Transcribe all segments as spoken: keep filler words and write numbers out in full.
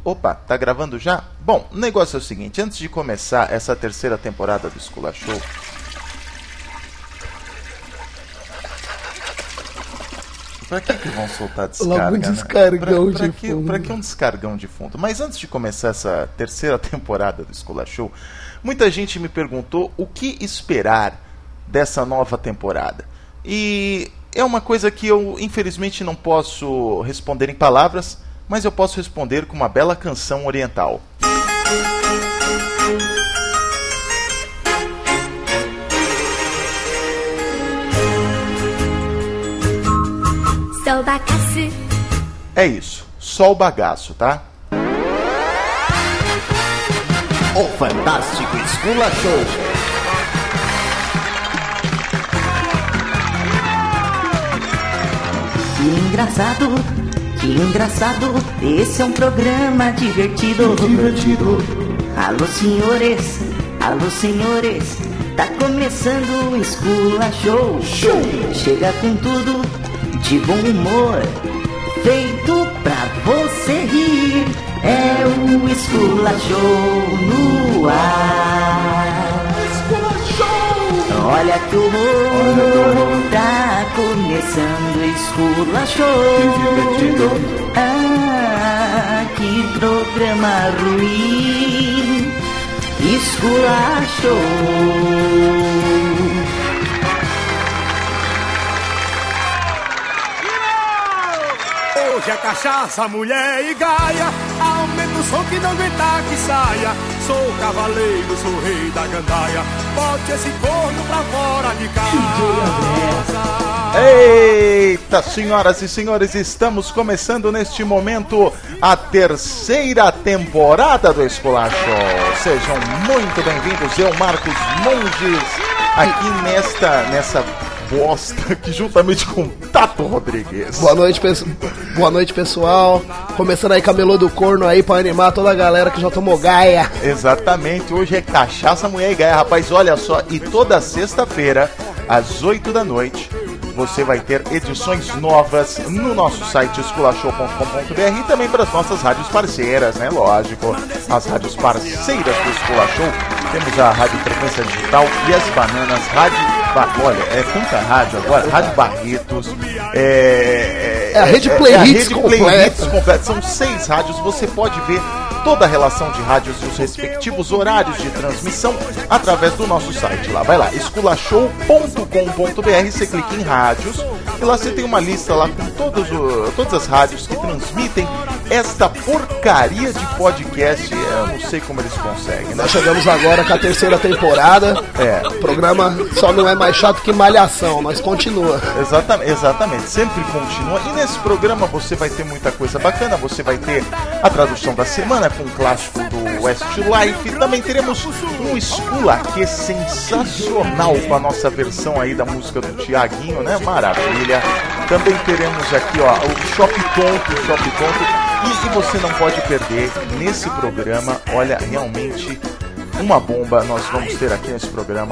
Opa, tá gravando já? Bom, o negócio é o seguinte, antes de começar essa terceira temporada do Esculachou, pra que que vão soltar descarga? Logo um descargão né? pra, pra de que, fundo. Pra que um descargão de fundo? Mas antes de começar essa terceira temporada do Esculachou, muita gente me perguntou o que esperar dessa nova temporada. E é uma coisa que eu, infelizmente, não posso responder em palavras, mas eu posso responder com uma bela canção oriental. Sou bagaço. É isso, só o bagaço, tá? O Fantástico Esculachou. Que engraçado, que engraçado, esse é um programa divertido. Divertido. Alô senhores, alô senhores, tá começando o Esculachou. Show. Chega com tudo, de bom humor, feito pra você rir. É o Esculachou no ar. Olha que horror, tá começando o Esculachou. Que divertido. Ah, que programa ruim. Esculachou. Hoje é cachaça, mulher e gaia. Aumenta o som que não aguentar que saia. Sou cavaleiro, sou rei da gandaia. Bote esse corno pra fora de casa. Eita, senhoras e senhores, estamos começando neste momento a terceira temporada do Esculachou. Sejam muito bem-vindos, eu, Marcos Monges, aqui nesta, nessa bosta aqui juntamente com Tato Rodrigues. Boa noite, pe... Boa noite, pessoal. Começando aí Camelô do Corno aí pra animar toda a galera que já tomou gaia. Exatamente, hoje é cachaça, mulher e gaia, rapaz, olha só, e toda sexta-feira, às oito da noite, você vai ter edições novas no nosso site esculachou ponto com ponto b r e também para as nossas rádios parceiras, né? Lógico, as rádios parceiras do Esculachou. Temos a Rádio Frequência Digital e as Bananas, Rádio... Ba... Olha, é tanta rádio agora, Rádio Barretos, é... É a Rede Play é, é Hits a Rede Play completa. Hits completa. São seis rádios, você pode ver toda a relação de rádios e os respectivos horários de transmissão através do nosso site lá. Vai lá, esculachou ponto com ponto b r, você clica em rádios e lá você tem uma lista lá com todos o, todas as rádios que transmitem esta porcaria de podcast. Eu não sei como eles conseguem, né? Nós chegamos agora com a terceira temporada. É. O programa só não é mais chato que Malhação, mas continua. Exatamente, exatamente, sempre continua. E nesse programa você vai ter muita coisa bacana. Você vai ter a tradução da semana com o clássico do Westlife. Também teremos um Escula que é sensacional com a nossa versão aí da música do Tiaguinho, né? Maravilha. Também teremos aqui, ó, o Shop Tonto, o Shop Tonto. E, e você não pode perder nesse programa, olha, realmente uma bomba nós vamos ter aqui nesse programa.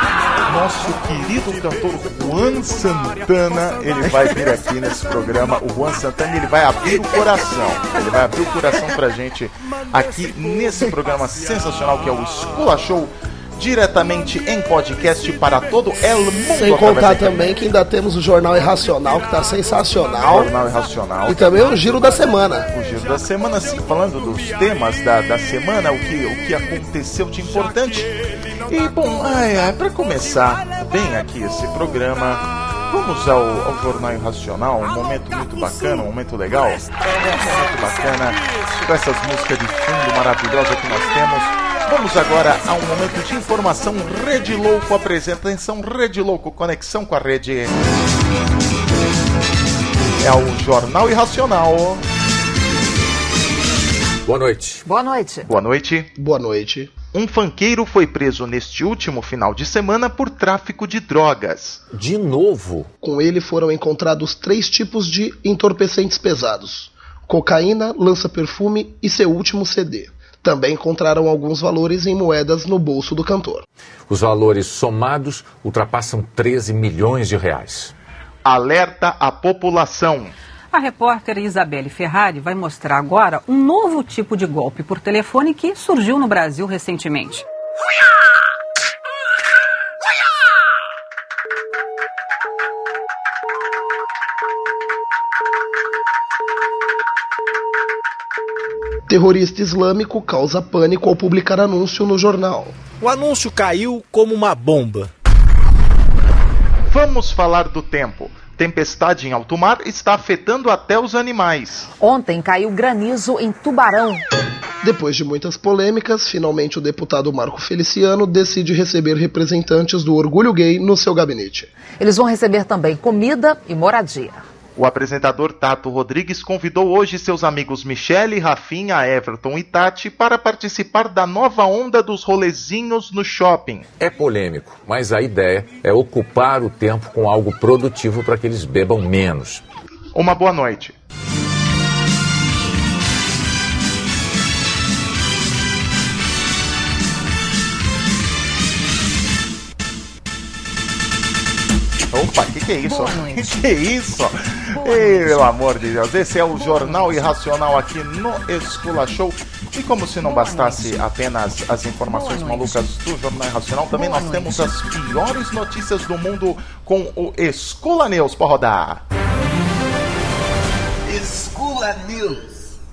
Nosso querido cantor Juan Santana, ele vai vir aqui nesse programa. O Juan Santana, ele vai abrir o coração. Ele vai abrir o coração pra gente aqui nesse programa sensacional que é o Esculachou, diretamente em podcast para todo el mundo. Sem contar também que ainda temos o Jornal Irracional, que tá sensacional. Jornal Irracional. E também o Giro da Semana. O Giro da Semana, sim, falando dos temas da, da semana, o que, o que aconteceu de importante. E, bom, ai, ai, para começar bem aqui esse programa, vamos ao, ao Jornal Irracional, um momento muito bacana, um momento legal, um momento bacana, com essas músicas de fundo maravilhosas que nós temos. Vamos agora a um momento de informação. Rede Louco apresenta, atenção, Rede Louco, conexão com a rede. É o Jornal Irracional. Boa noite. Boa noite. Boa noite. Boa noite. Um funkeiro foi preso neste último final de semana por tráfico de drogas. De novo? Com ele foram encontrados três tipos de entorpecentes pesados: cocaína, lança-perfume e seu último C D. Também encontraram alguns valores em moedas no bolso do cantor. Os valores somados ultrapassam treze milhões de reais. Alerta à população. A repórter Isabelle Ferrari vai mostrar agora um novo tipo de golpe por telefone que surgiu no Brasil recentemente. Terrorista islâmico causa pânico ao publicar anúncio no jornal. O anúncio caiu como uma bomba. Vamos falar do tempo. Tempestade em alto mar está afetando até os animais. Ontem caiu granizo em Tubarão. Depois de muitas polêmicas, finalmente o deputado Marco Feliciano decide receber representantes do orgulho gay no seu gabinete. Eles vão receber também comida e moradia. O apresentador Tato Rodrigues convidou hoje seus amigos Michele, Rafinha, Everton e Tati para participar da nova onda dos rolezinhos no shopping. É polêmico, mas a ideia é ocupar o tempo com algo produtivo para que eles bebam menos. Uma boa noite. Opa, que que é isso? Que que é isso? Ei, pelo amor de Deus, esse é o Jornal Irracional aqui no Escula Show. E como se não bastasse apenas as informações malucas do Jornal Irracional, também nós temos as piores notícias do mundo com o Escula News para rodar. Escula News.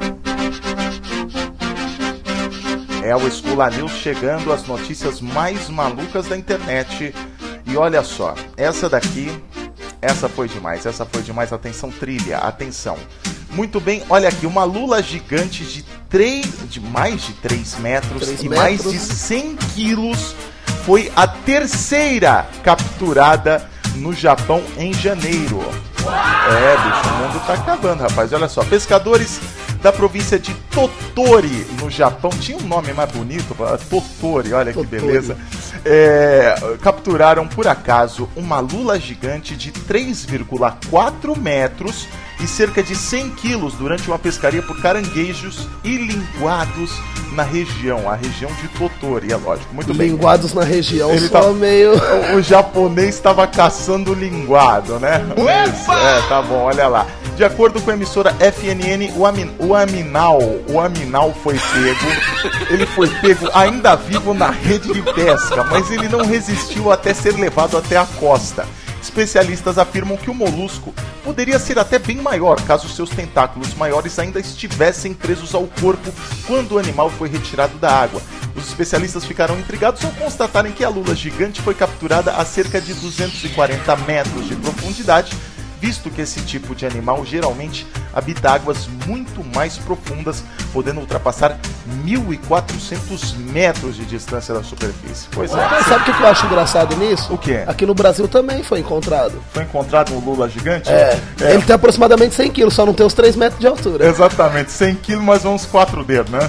É o Escula News chegando às notícias mais malucas da internet. E olha só, essa daqui, essa foi demais, essa foi demais, atenção trilha, atenção. Muito bem, olha aqui, uma lula gigante de, três, de mais de três metros três e metros. mais de cem quilos foi a terceira capturada no Japão em janeiro. É, bicho, o mundo tá acabando, rapaz, olha só, pescadores da província de Tottori, no Japão, tinha um nome mais bonito, Tottori, olha que Tottori. beleza, é, capturaram por acaso uma lula gigante de três vírgula quatro metros e cerca de cem quilos durante uma pescaria por caranguejos e linguados na região, a região de Tottori, é lógico, muito bem. Linguados na região, Ele só tá, meio... O, o japonês estava caçando linguado, né? Isso, é, tá bom, olha lá. De acordo com a emissora F N N, o, Amin, o Aminal, o Aminal foi pego, ele foi pego ainda vivo na rede de pesca, mas ele não resistiu até ser levado até a costa. Especialistas afirmam que o molusco poderia ser até bem maior caso seus tentáculos maiores ainda estivessem presos ao corpo quando o animal foi retirado da água. Os especialistas ficaram intrigados ao constatarem que a lula gigante foi capturada a cerca de duzentos e quarenta metros de profundidade, visto que esse tipo de animal geralmente habita águas muito mais profundas, podendo ultrapassar mil e quatrocentos metros de distância da superfície. Pois é. Mas sabe o que eu acho engraçado nisso? O quê? Aqui no Brasil também foi encontrado. Foi encontrado um lula gigante? É, é. Ele tem aproximadamente cem quilos, só não tem os três metros de altura. Exatamente, cem quilos, mas uns quatro dedos, né?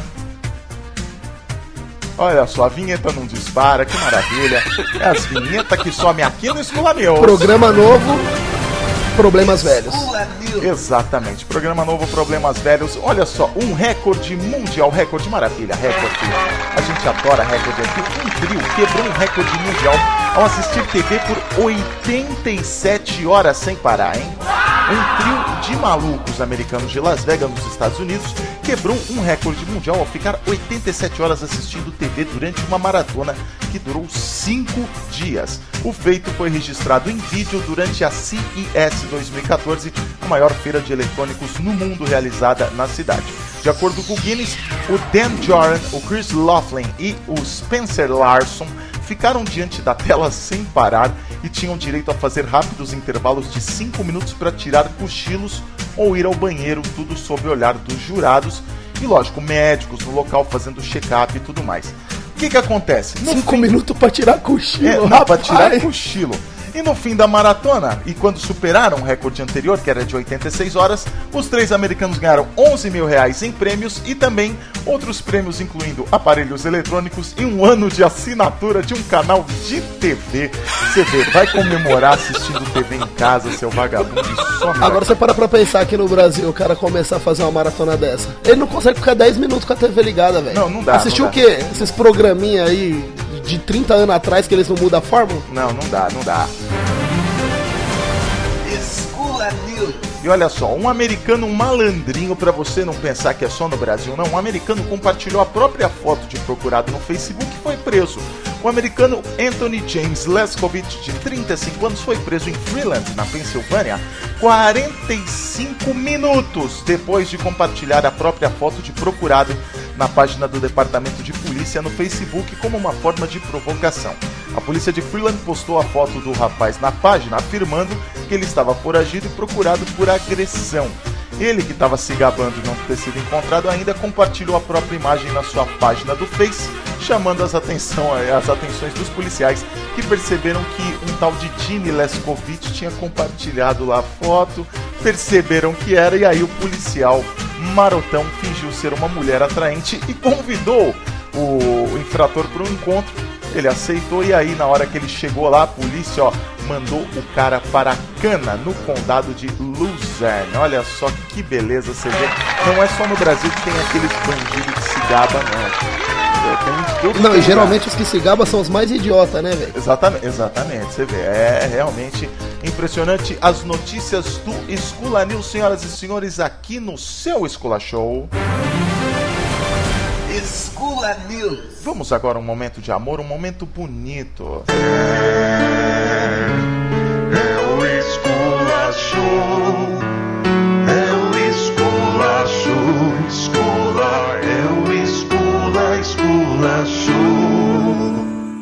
Olha só, a vinheta não dispara, que maravilha. É as vinhetas que somem aqui no Escula News. Programa novo, problemas velhos. Exatamente, programa novo, problemas velhos. Olha só, um recorde mundial, recorde maravilha, recorde. A gente adora recorde aqui. Um trio quebrou um recorde mundial ao assistir T V por oitenta e sete horas sem parar, hein? Um trio de malucos americanos de Las Vegas, nos Estados Unidos, quebrou um recorde mundial ao ficar oitenta e sete horas assistindo T V durante uma maratona que durou cinco dias. O feito foi registrado em vídeo durante a C E S dois mil e quatorze, a maior feira de eletrônicos no mundo realizada na cidade. De acordo com o Guinness, o Dan Joran, o Chris Laughlin e o Spencer Larson ficaram diante da tela sem parar e tinham direito a fazer rápidos intervalos de cinco minutos para tirar cochilos ou ir ao banheiro, tudo sob o olhar dos jurados e, lógico, médicos no local fazendo check-up e tudo mais. O que que acontece? No Cinco fim... minutos para tirar cochilo, é, não, para tirar cochilo. E no fim da maratona, e quando superaram o recorde anterior, que era de oitenta e seis horas, os três americanos ganharam onze mil reais em prêmios e também outros prêmios, incluindo aparelhos eletrônicos e um ano de assinatura de um canal de T V. Você vê, vai comemorar assistindo T V em casa, seu vagabundo, e só Agora você para pra pensar que no Brasil o cara começar a fazer uma maratona dessa. Ele não consegue ficar dez minutos com a T V ligada, velho. Não, não dá. Assistiu não o quê? Esses programinha aí de trinta anos atrás que eles não mudam a fórmula? Não, não dá, não dá. Escula News. E olha só, um americano um malandrinho, pra você não pensar que é só no Brasil, não, um americano compartilhou a própria foto de procurado no Facebook e foi preso. O americano Anthony James Leskovich, de trinta e cinco anos, foi preso em Freeland, na Pensilvânia, quarenta e cinco minutos depois de compartilhar a própria foto de procurado na página do Departamento de Polícia no Facebook como uma forma de provocação. A polícia de Freeland postou a foto do rapaz na página, afirmando que ele estava foragido e procurado por agressão. Ele, que estava se gabando de não ter sido encontrado, ainda compartilhou a própria imagem na sua página do Face, chamando as, atenção, as atenções dos policiais, que perceberam que um tal de Jimmy Leskovich tinha compartilhado lá a foto, perceberam que era, e aí o policial marotão fingiu ser uma mulher atraente e convidou o infrator para um encontro. Ele aceitou, e aí na hora que ele chegou lá, a polícia ó, mandou o cara para a cana, no condado de Luzerne. Olha só que beleza, você vê. Não é só no Brasil que tem aqueles bandidos que se gabam, não. Não, e geralmente os que se gabam são os mais idiotas, né, velho? Exatamente, exatamente, você vê. É realmente impressionante as notícias do Escola News, senhoras e senhores, aqui no seu Escola Show. Escola News. Vamos agora a um momento de amor, um momento bonito. É, é o Escola Show. É o Escola Show. Escola, é o Escola, Escola Show.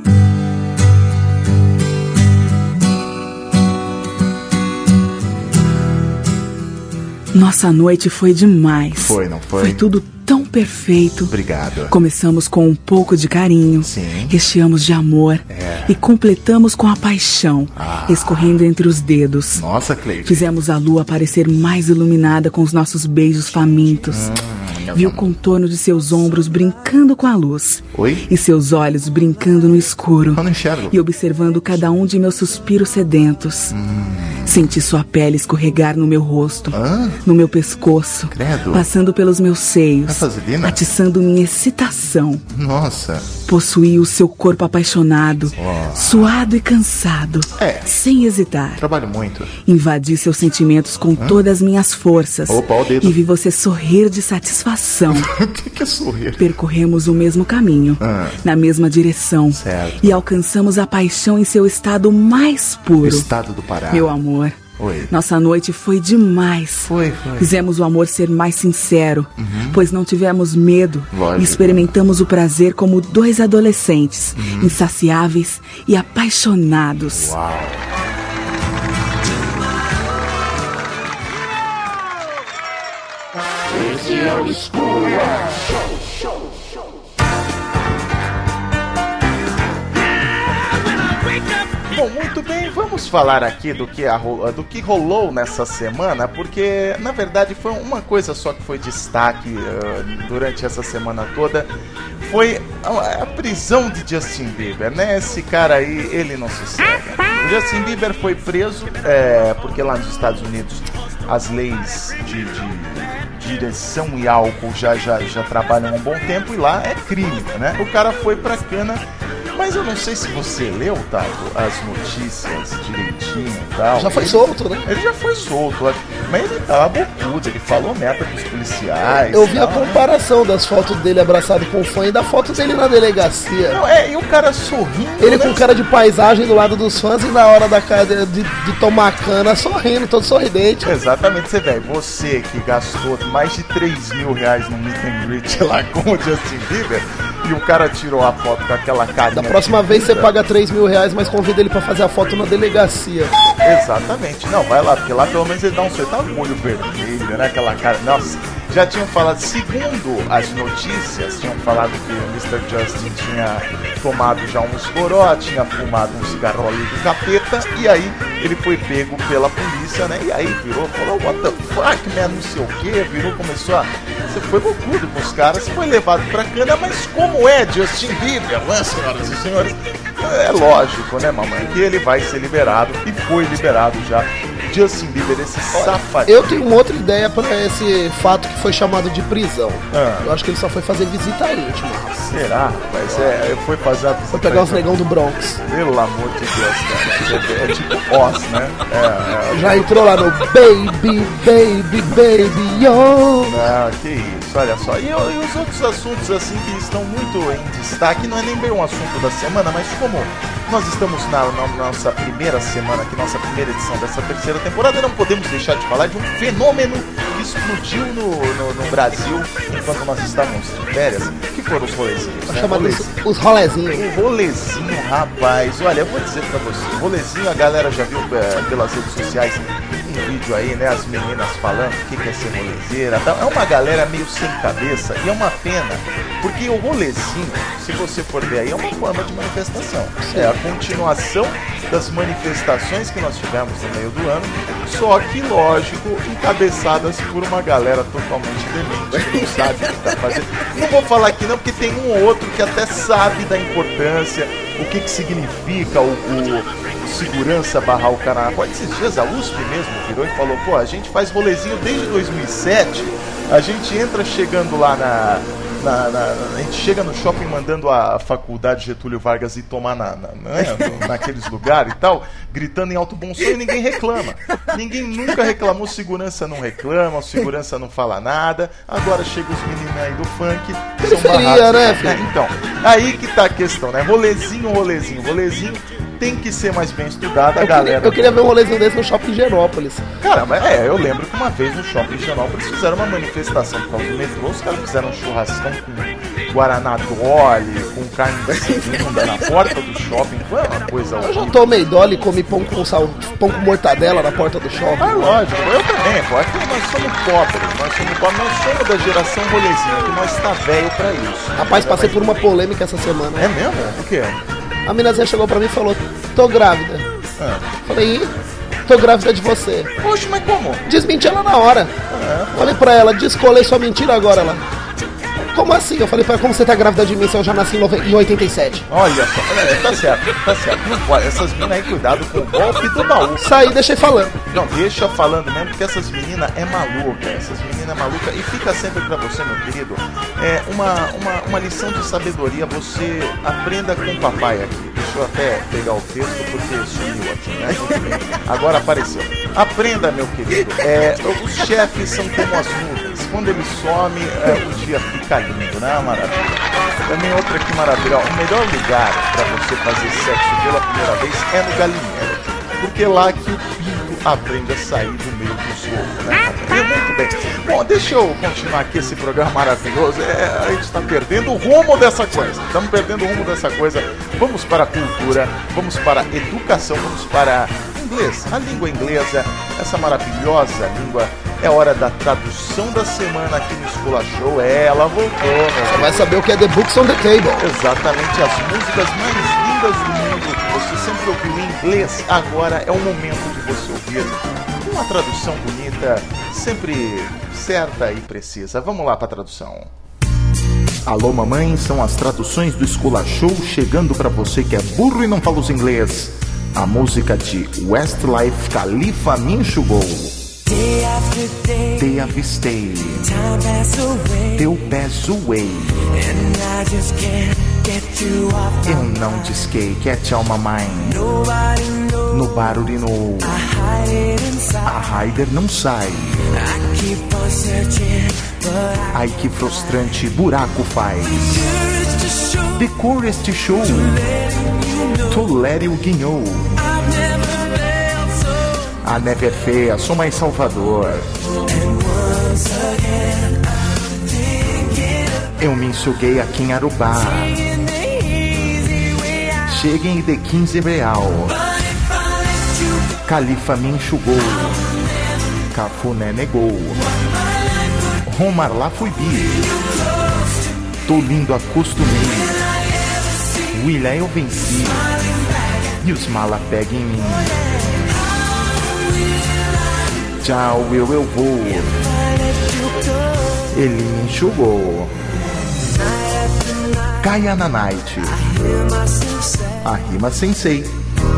Nossa noite foi demais. Foi, não foi? Foi tudo tão perfeito. Obrigado. Começamos com um pouco de carinho. Sim. Recheamos de amor. É. E completamos com a paixão, ah. escorrendo entre os dedos. Nossa, Cleide. Fizemos a lua parecer mais iluminada com os nossos beijos famintos. Hum, Vi o contorno de seus ombros brincando com a luz. Oi? E seus olhos brincando no escuro. Eu não enxergo. E observando cada um de meus suspiros sedentos. Hum. Senti sua pele escorregar no meu rosto, ah? no meu pescoço, Credo. passando pelos meus seios, Vaselina? atiçando minha excitação. Nossa. Possuí o seu corpo apaixonado, oh. suado e cansado, é. sem hesitar. Trabalho muito. Invadi seus sentimentos com Hã? todas as minhas forças. Opa, o dedo. E vi você sorrir de satisfação. O que, que é sorrir? Percorremos o mesmo caminho, ah. na mesma direção. Certo. E alcançamos a paixão em seu estado mais puro. Estado do Pará. Meu amor. Oi. Nossa noite foi demais. Foi, foi. Fizemos o amor ser mais sincero, uhum. pois não tivemos medo. Lógico. E experimentamos o prazer como dois adolescentes, uhum. insaciáveis e apaixonados. Uau. Esse é o Escola Show, show, show. Bom, muito bem, vamos falar aqui do que, a, do que rolou nessa semana, porque na verdade foi uma coisa só que foi destaque uh, durante essa semana toda, foi a, a prisão de Justin Bieber, né? Esse cara aí, ele não sossega. O Justin Bieber foi preso, é, porque lá nos Estados Unidos as leis de, de direção e álcool já, já, já trabalham há um bom tempo, e lá é crime, né? O cara foi pra cana. Mas eu não sei se você leu, Tato, as notícias direitinho e tal. Já foi ele, solto, né? Ele já foi solto, mas ele tava bocudo, ele falou merda pros policiais. Eu vi tal, a comparação né? das fotos dele abraçado com o fã e da foto dele na delegacia. Não, é, e o cara sorrindo. Ele né? com cara de paisagem do lado dos fãs e na hora da cara de, de tomar cana sorrindo, todo sorridente. Exatamente, você vê, você que gastou mais de três mil reais no meet and greet lá com o Justin Bieber, e o cara tirou a foto com aquela carinha. Da próxima vez você paga três mil reais, mas convida ele pra fazer a foto na delegacia. Exatamente. Não, vai lá, porque lá pelo menos ele dá um certo olho vermelho, né? Aquela cara. Nossa, já tinham falado, segundo as notícias, tinham falado que o mister Justin tinha tomado já uns goró, tinha fumado um cigarro ali do capeta, e aí ele foi pego pela polícia, né? E aí virou, falou, what the fuck, man, não sei o que, virou, começou a... Você foi loucudo com os caras, foi levado pra cana, mas como é Justin Bieber, né, senhoras e senhores? É lógico, né, mamãe, que ele vai ser liberado, e foi liberado já. Justin Bieber, esse safadinho. Eu tenho uma outra ideia pra esse fato que foi chamado de prisão. Ah. Eu acho que ele só foi fazer visita íntima. Será, rapaz? É, foi fazer a visita. Foi pegar os negão do Bronx. Pelo amor de Deus, cara. é, é tipo Oz, né? É, é, Já entrou lá no Baby, Baby, Baby, yo! Não, que isso, olha só. E, e os outros assuntos, assim, que estão muito em destaque, não é nem bem um assunto da semana, mas como nós estamos na, na nossa primeira semana, aqui, nossa primeira edição dessa terceira temporada, não podemos deixar de falar de um fenômeno que explodiu no, no, no Brasil enquanto nós estávamos de férias, que foram os rolezinhos, né? Chamados os rolezinhos. O rolezinho, rapaz, olha, eu vou dizer pra você, o rolezinho a galera já viu é, pelas redes sociais um vídeo aí, né, as meninas falando o que, que é ser rolezeira, tá? É uma galera meio sem cabeça e é uma pena, porque o rolezinho, se você for ver aí, é uma forma de manifestação. Sim. É a continuação das manifestações que nós tivemos no meio do ano, só que, lógico, encabeçadas por uma galera totalmente demente, que não sabe o que tá fazendo. Não vou falar aqui não, porque tem um ou outro que até sabe da importância, o que que significa o, o, o segurança barrar o cara. Pode esses dias a U S P mesmo virou e falou, pô, a gente faz rolezinho desde dois mil e sete, a gente entra chegando lá na... Na, na, a gente chega no shopping mandando a faculdade Getúlio Vargas ir tomar na, na, né, naqueles lugares e tal, gritando em alto bom som e ninguém reclama. Ninguém nunca reclamou, segurança não reclama, segurança não fala nada. Agora chega os meninos aí do funk, são barrados, né, filho? Então, aí que tá a questão, né? Rolezinho, rolezinho, rolezinho. Tem que ser mais bem estudada, a eu galera. Queria, eu queria ver um rolezinho desse no Shopping Higienópolis. Caramba, é, eu lembro que uma vez no Shopping Higienópolis fizeram uma manifestação por causa do metrô, os caras fizeram um churrascão com Guaraná Dolly, com carne de segunda na porta do shopping, foi uma coisa horrível. Eu já tomei Dolly e comi pão com, sal, pão com mortadela na porta do shopping. Ah, lógico, eu também, pô, aqui nós somos pobres, nós somos pobres, nós somos da geração rolezinha, que nós tá velho pra isso. Rapaz, passei por uma polêmica essa semana. É mesmo? O quê? A minazinha chegou pra mim e falou, tô grávida. Ah. Falei, ih, tô grávida de você. Poxa, mas como? Desmenti ela na hora. Ah, falei pra ela, descolei sua mentira agora. Ela, como assim? Eu falei pra ela, como você tá grávida de mim se eu já nasci em oitenta e sete? Olha só, é, tá certo, tá certo. Não pode, essas meninas aí, cuidado com o golpe do baú. Saí, deixei falando. Não, deixa falando mesmo, porque essas meninas é maluca, essas meninas é maluca. E fica sempre pra você, meu querido, é uma, uma, uma lição de sabedoria, você aprenda com o papai aqui. Deixa eu até pegar o texto, porque sumiu aqui, né? Agora apareceu. Aprenda, meu querido, é, os chefes são como as nuvens. Quando eles somem, é, o dia fica lindo, né? Maravilha. Também outra que maravilha. O melhor lugar para você fazer sexo pela primeira vez é no galinheiro. Porque é lá que o pinto aprende a sair do meio dos ovos, né? E muito bem. Bom, deixa eu continuar aqui esse programa maravilhoso. É, a gente está perdendo o rumo dessa coisa. Estamos perdendo o rumo dessa coisa. Vamos para a cultura, vamos para a educação, vamos para inglês, a língua inglesa, essa maravilhosa língua. É hora da tradução da semana aqui no Escola Show. É, ela voltou. Né? Você vai saber o que é The Books on the Table. Exatamente, as músicas mais lindas do mundo que você sempre ouviu em inglês. Agora é o momento de você ouvir uma tradução bonita, sempre certa e precisa. Vamos lá para a tradução. Alô, mamãe, são as traduções do Escola Show chegando para você que é burro e não fala os inglês. A música de Westlife, Khalifa me enxugou. Day after day, Day after day, time pass away, teu pés away, and I just can't get you off. Eu não disquei, catch on my mind. Nobody knows, No barulho no I hide it inside. A Raider não sai. I keep on searching, but I Ai que frustrante, buraco faz. The Courage Show To let you know A neve é feia, sou mais Salvador. Eu me enxuguei aqui em Arubá. Cheguem de quinze real. Khalifa me enxugou. Cafuné negou. Romar lá fui bi. Tô lindo, acostumei. William eu venci. E os mala pegam em mim. Tchau, eu, eu vou. Ele me enxugou. Caia na night. A rima sensei.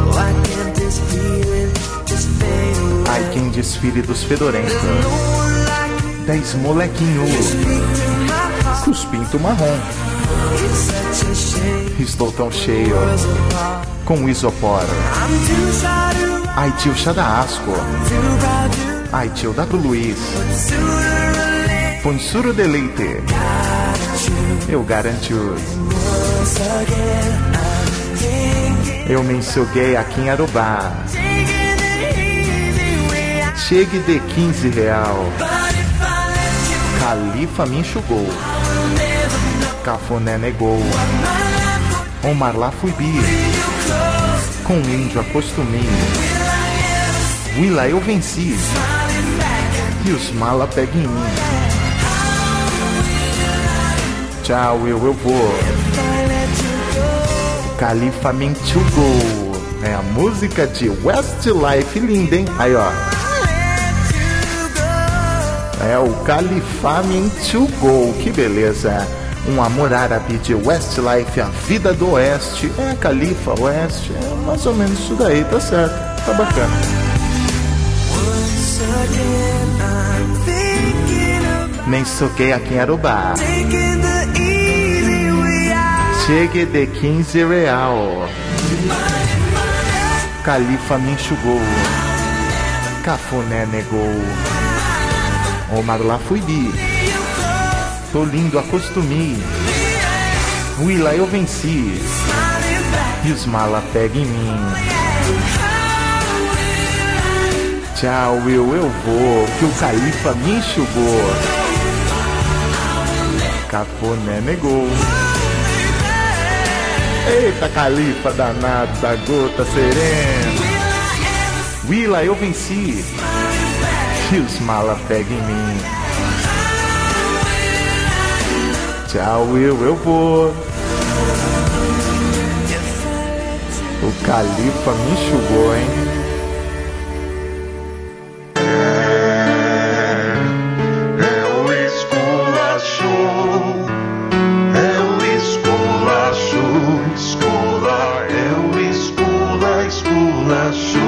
Ai, quem desfile dos fedorentos. Dez molequinhos. Com os pinto marrom. Estou tão cheio com isopor. Ai, tio Chadaasco. Ai, tio W. Luiz. Ponsuro de leite. Eu garanto. Eu me enxuguei aqui em Arubá. Chegue de quinze real. Califa me enxugou. Cafuné negou. Omar lá fui bi. Com o índio acostumei. Willa eu venci. E os mala pegam em mim. Tchau, eu, eu vou. Califa me enxugou. É a música de Westlife, linda, hein? Aí, ó. É o Califa me enxugou. Que beleza. Um amor árabe de Westlife, a vida do Oeste. É, Califa, Oeste. É mais ou menos isso daí, tá certo. Tá bacana. Me enxuguei aqui em Arubá. Chegue de quinze real. Califa me enxugou. Cafuné negou. Omar lá fui bi. Tô lindo, acostumei. Willa eu venci. E os mala pegam em mim. Tchau, eu, eu vou. Que o Califa me enxugou. Cafuné negou. Eita, Califa danado da gota serena. Willa eu venci. E os mala pegam em mim. Tchau, eu, eu vou. O Califa me enxugou, hein? É o esculacho. É o esculacho. Escula, é o escula, esculacho.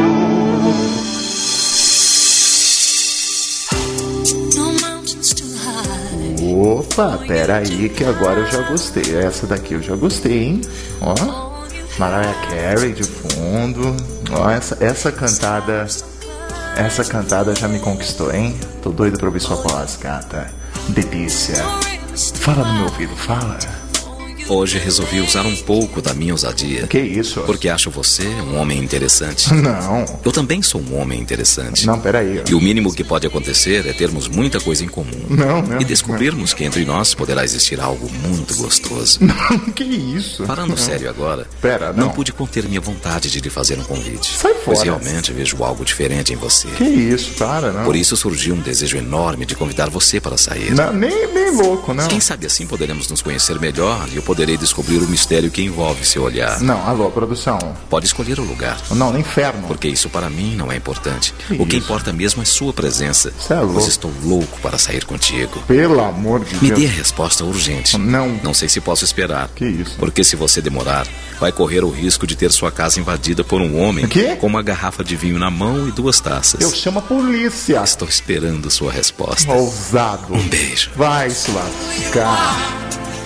Opa, pera aí que agora eu já gostei. Essa daqui eu já gostei, hein? Ó, Mariah Carey de fundo. Ó, essa, essa cantada, essa cantada já me conquistou, hein? Tô doido pra ouvir sua voz, gata. Delícia. Fala no meu ouvido, fala. Hoje resolvi usar um pouco da minha ousadia. Que isso? Porque acho você um homem interessante. Não. Eu também sou um homem interessante. Não, peraí. E o mínimo que pode acontecer é termos muita coisa em comum. Não, não. E descobrirmos não. que entre nós poderá existir algo muito gostoso. Não, que isso? Falando não. sério agora, Pera, não. não pude conter minha vontade de lhe fazer um convite. Sai fora. Pois realmente vejo algo diferente em você. Que isso, para, não. Por isso surgiu um desejo enorme de convidar você para sair. Não, nem, nem louco, não. Quem sabe assim poderemos nos conhecer melhor e eu poderei descobrir o mistério que envolve seu olhar. Não, alô, produção. Pode escolher o lugar. Não, no inferno. Porque isso para mim não é importante. Que o que isso? importa mesmo é sua presença. Cê é louco. Pois estou louco para sair contigo. Pelo amor de Me Deus. dê a resposta urgente. Não. Não sei se posso esperar. Que isso? Porque se você demorar, vai correr o risco de ter sua casa invadida por um homem Quê? com uma garrafa de vinho na mão e duas taças. Eu chamo a polícia. Estou esperando sua resposta. Ousado. Um beijo. Vai se lascar.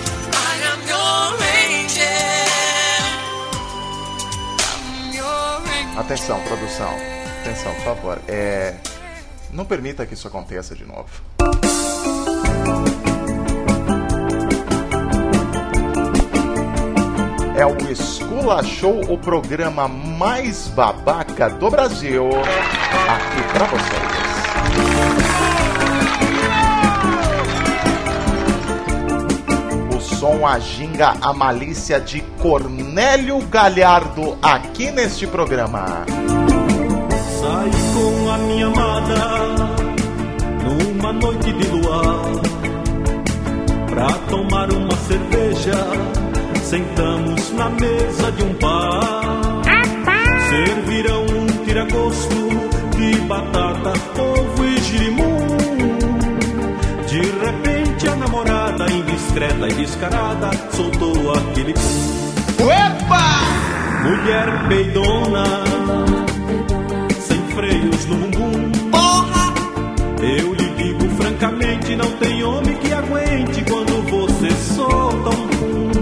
Atenção, produção. Atenção, por favor. É... Não permita que isso aconteça de novo. É o Esculachou, o programa mais babaca do Brasil. Aqui pra vocês. O som, a ginga, a malícia de Cornélio Galhardo aqui neste programa. Saí com a minha amada numa noite de luar pra tomar uma cerveja. Sentamos na mesa de um bar. Serviram um tiragosto de batata, ovo e girimum. De repente a namorada, indiscreta e descarada, soltou aquele pum. Epa! Mulher peidona, sem freios no bumbum. Porra! Eu lhe digo francamente, não tem homem que aguente quando você solta um pum.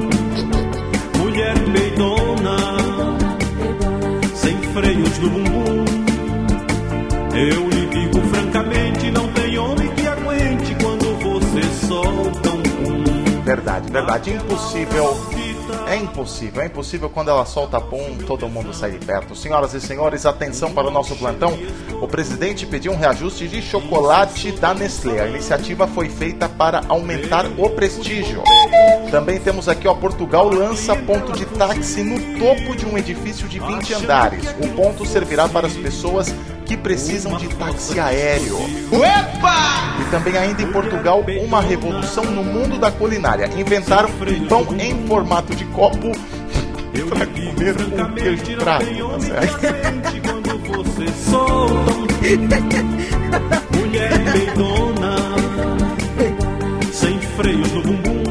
mulher peidona, sem freios no bumbum. Eu lhe digo francamente, não tem homem que aguente quando você solta um pum. Verdade, verdade, impossível. É impossível, é impossível quando ela solta pum, todo mundo sai de perto. Senhoras e senhores, atenção para o nosso plantão. O presidente pediu um reajuste de chocolate da Nestlé. A iniciativa foi feita para aumentar o prestígio. Também temos aqui, ó, Portugal lança ponto de táxi no topo de um edifício de vinte andares. O ponto servirá para as pessoas que precisam de táxi aéreo. Opa! E também ainda em Portugal, uma revolução no mundo da culinária. Inventaram um pão em formato de copo para comer um queijo de prato, tá certo? Quando você solta um mulher peidona, sem freios no bumbum.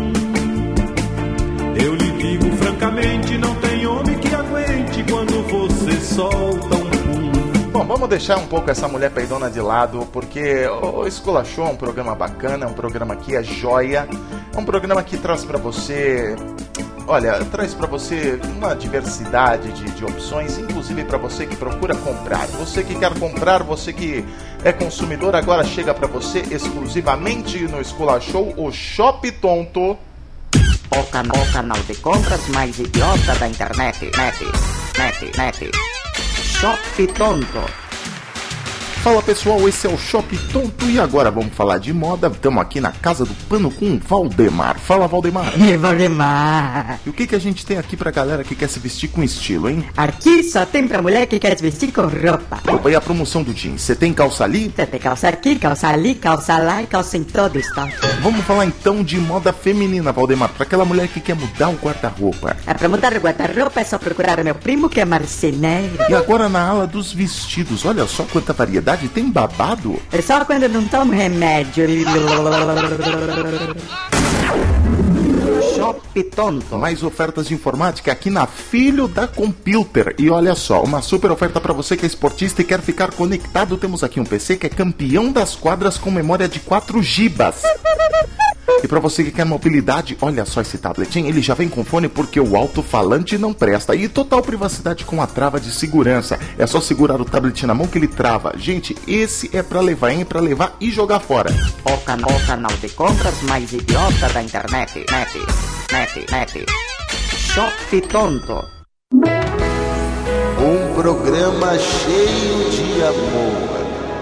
Eu lhe digo francamente, não tem homem que aguente quando você solta um pum. Bom, vamos deixar um pouco essa mulher peidona de lado, porque o Escola Show é um programa bacana, é um programa que é joia, é um programa que traz pra você, olha, traz pra você uma diversidade de, de opções, inclusive pra você que procura comprar. Você que quer comprar, você que é consumidor, agora chega pra você exclusivamente no Escola Show, o Shop Tonto. O, can o canal de compras mais idiota da internet. Net, net, net. Shop Tonto. Fala pessoal, esse é o Shop Tonto e agora vamos falar de moda. Estamos aqui na Casa do Pano com o Valdemar. Fala, Valdemar. E Valdemar. E o que, que a gente tem aqui pra galera que quer se vestir com estilo, hein? Aqui só tem pra mulher que quer se vestir com roupa. Opa, e a promoção do jeans? Você tem calça ali? Você tem calça aqui, calça ali, calça lá e calça em todo estoque. Vamos falar então de moda feminina, Valdemar, pra aquela mulher que quer mudar o guarda-roupa. É, pra mudar o guarda-roupa é só procurar o meu primo que é marceneiro. E agora na ala dos vestidos, olha só quanta variedade. Tem babado? É só quando eu não tomo remédio. Shop Tonto. Mais ofertas de informática aqui na Filho da Computer. E olha só, uma super oferta para você que é esportista e quer ficar conectado. Temos aqui um P C que é campeão das quadras com memória de quatro gigas. E para você que quer mobilidade, olha só esse tablet, hein? Ele já vem com fone porque o alto-falante não presta. E total privacidade com a trava de segurança. É só segurar o tablet na mão que ele trava. Gente, esse é para levar, hein? É para levar e jogar fora. O, can o canal de compras mais idiota da internet. Net, net, net. Shop Tonto. Um programa cheio de amor.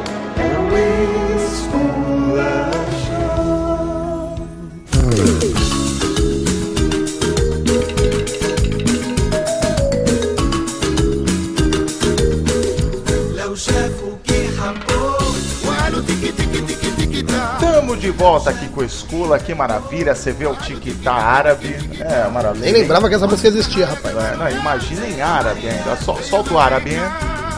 Estamos de volta aqui com o Escola, que maravilha, você vê o tic-tac árabe, é maravilha. Nem lembrava que essa música existia, rapaz. É, não, imagina em árabe ainda, Sol, solta o árabe, hein?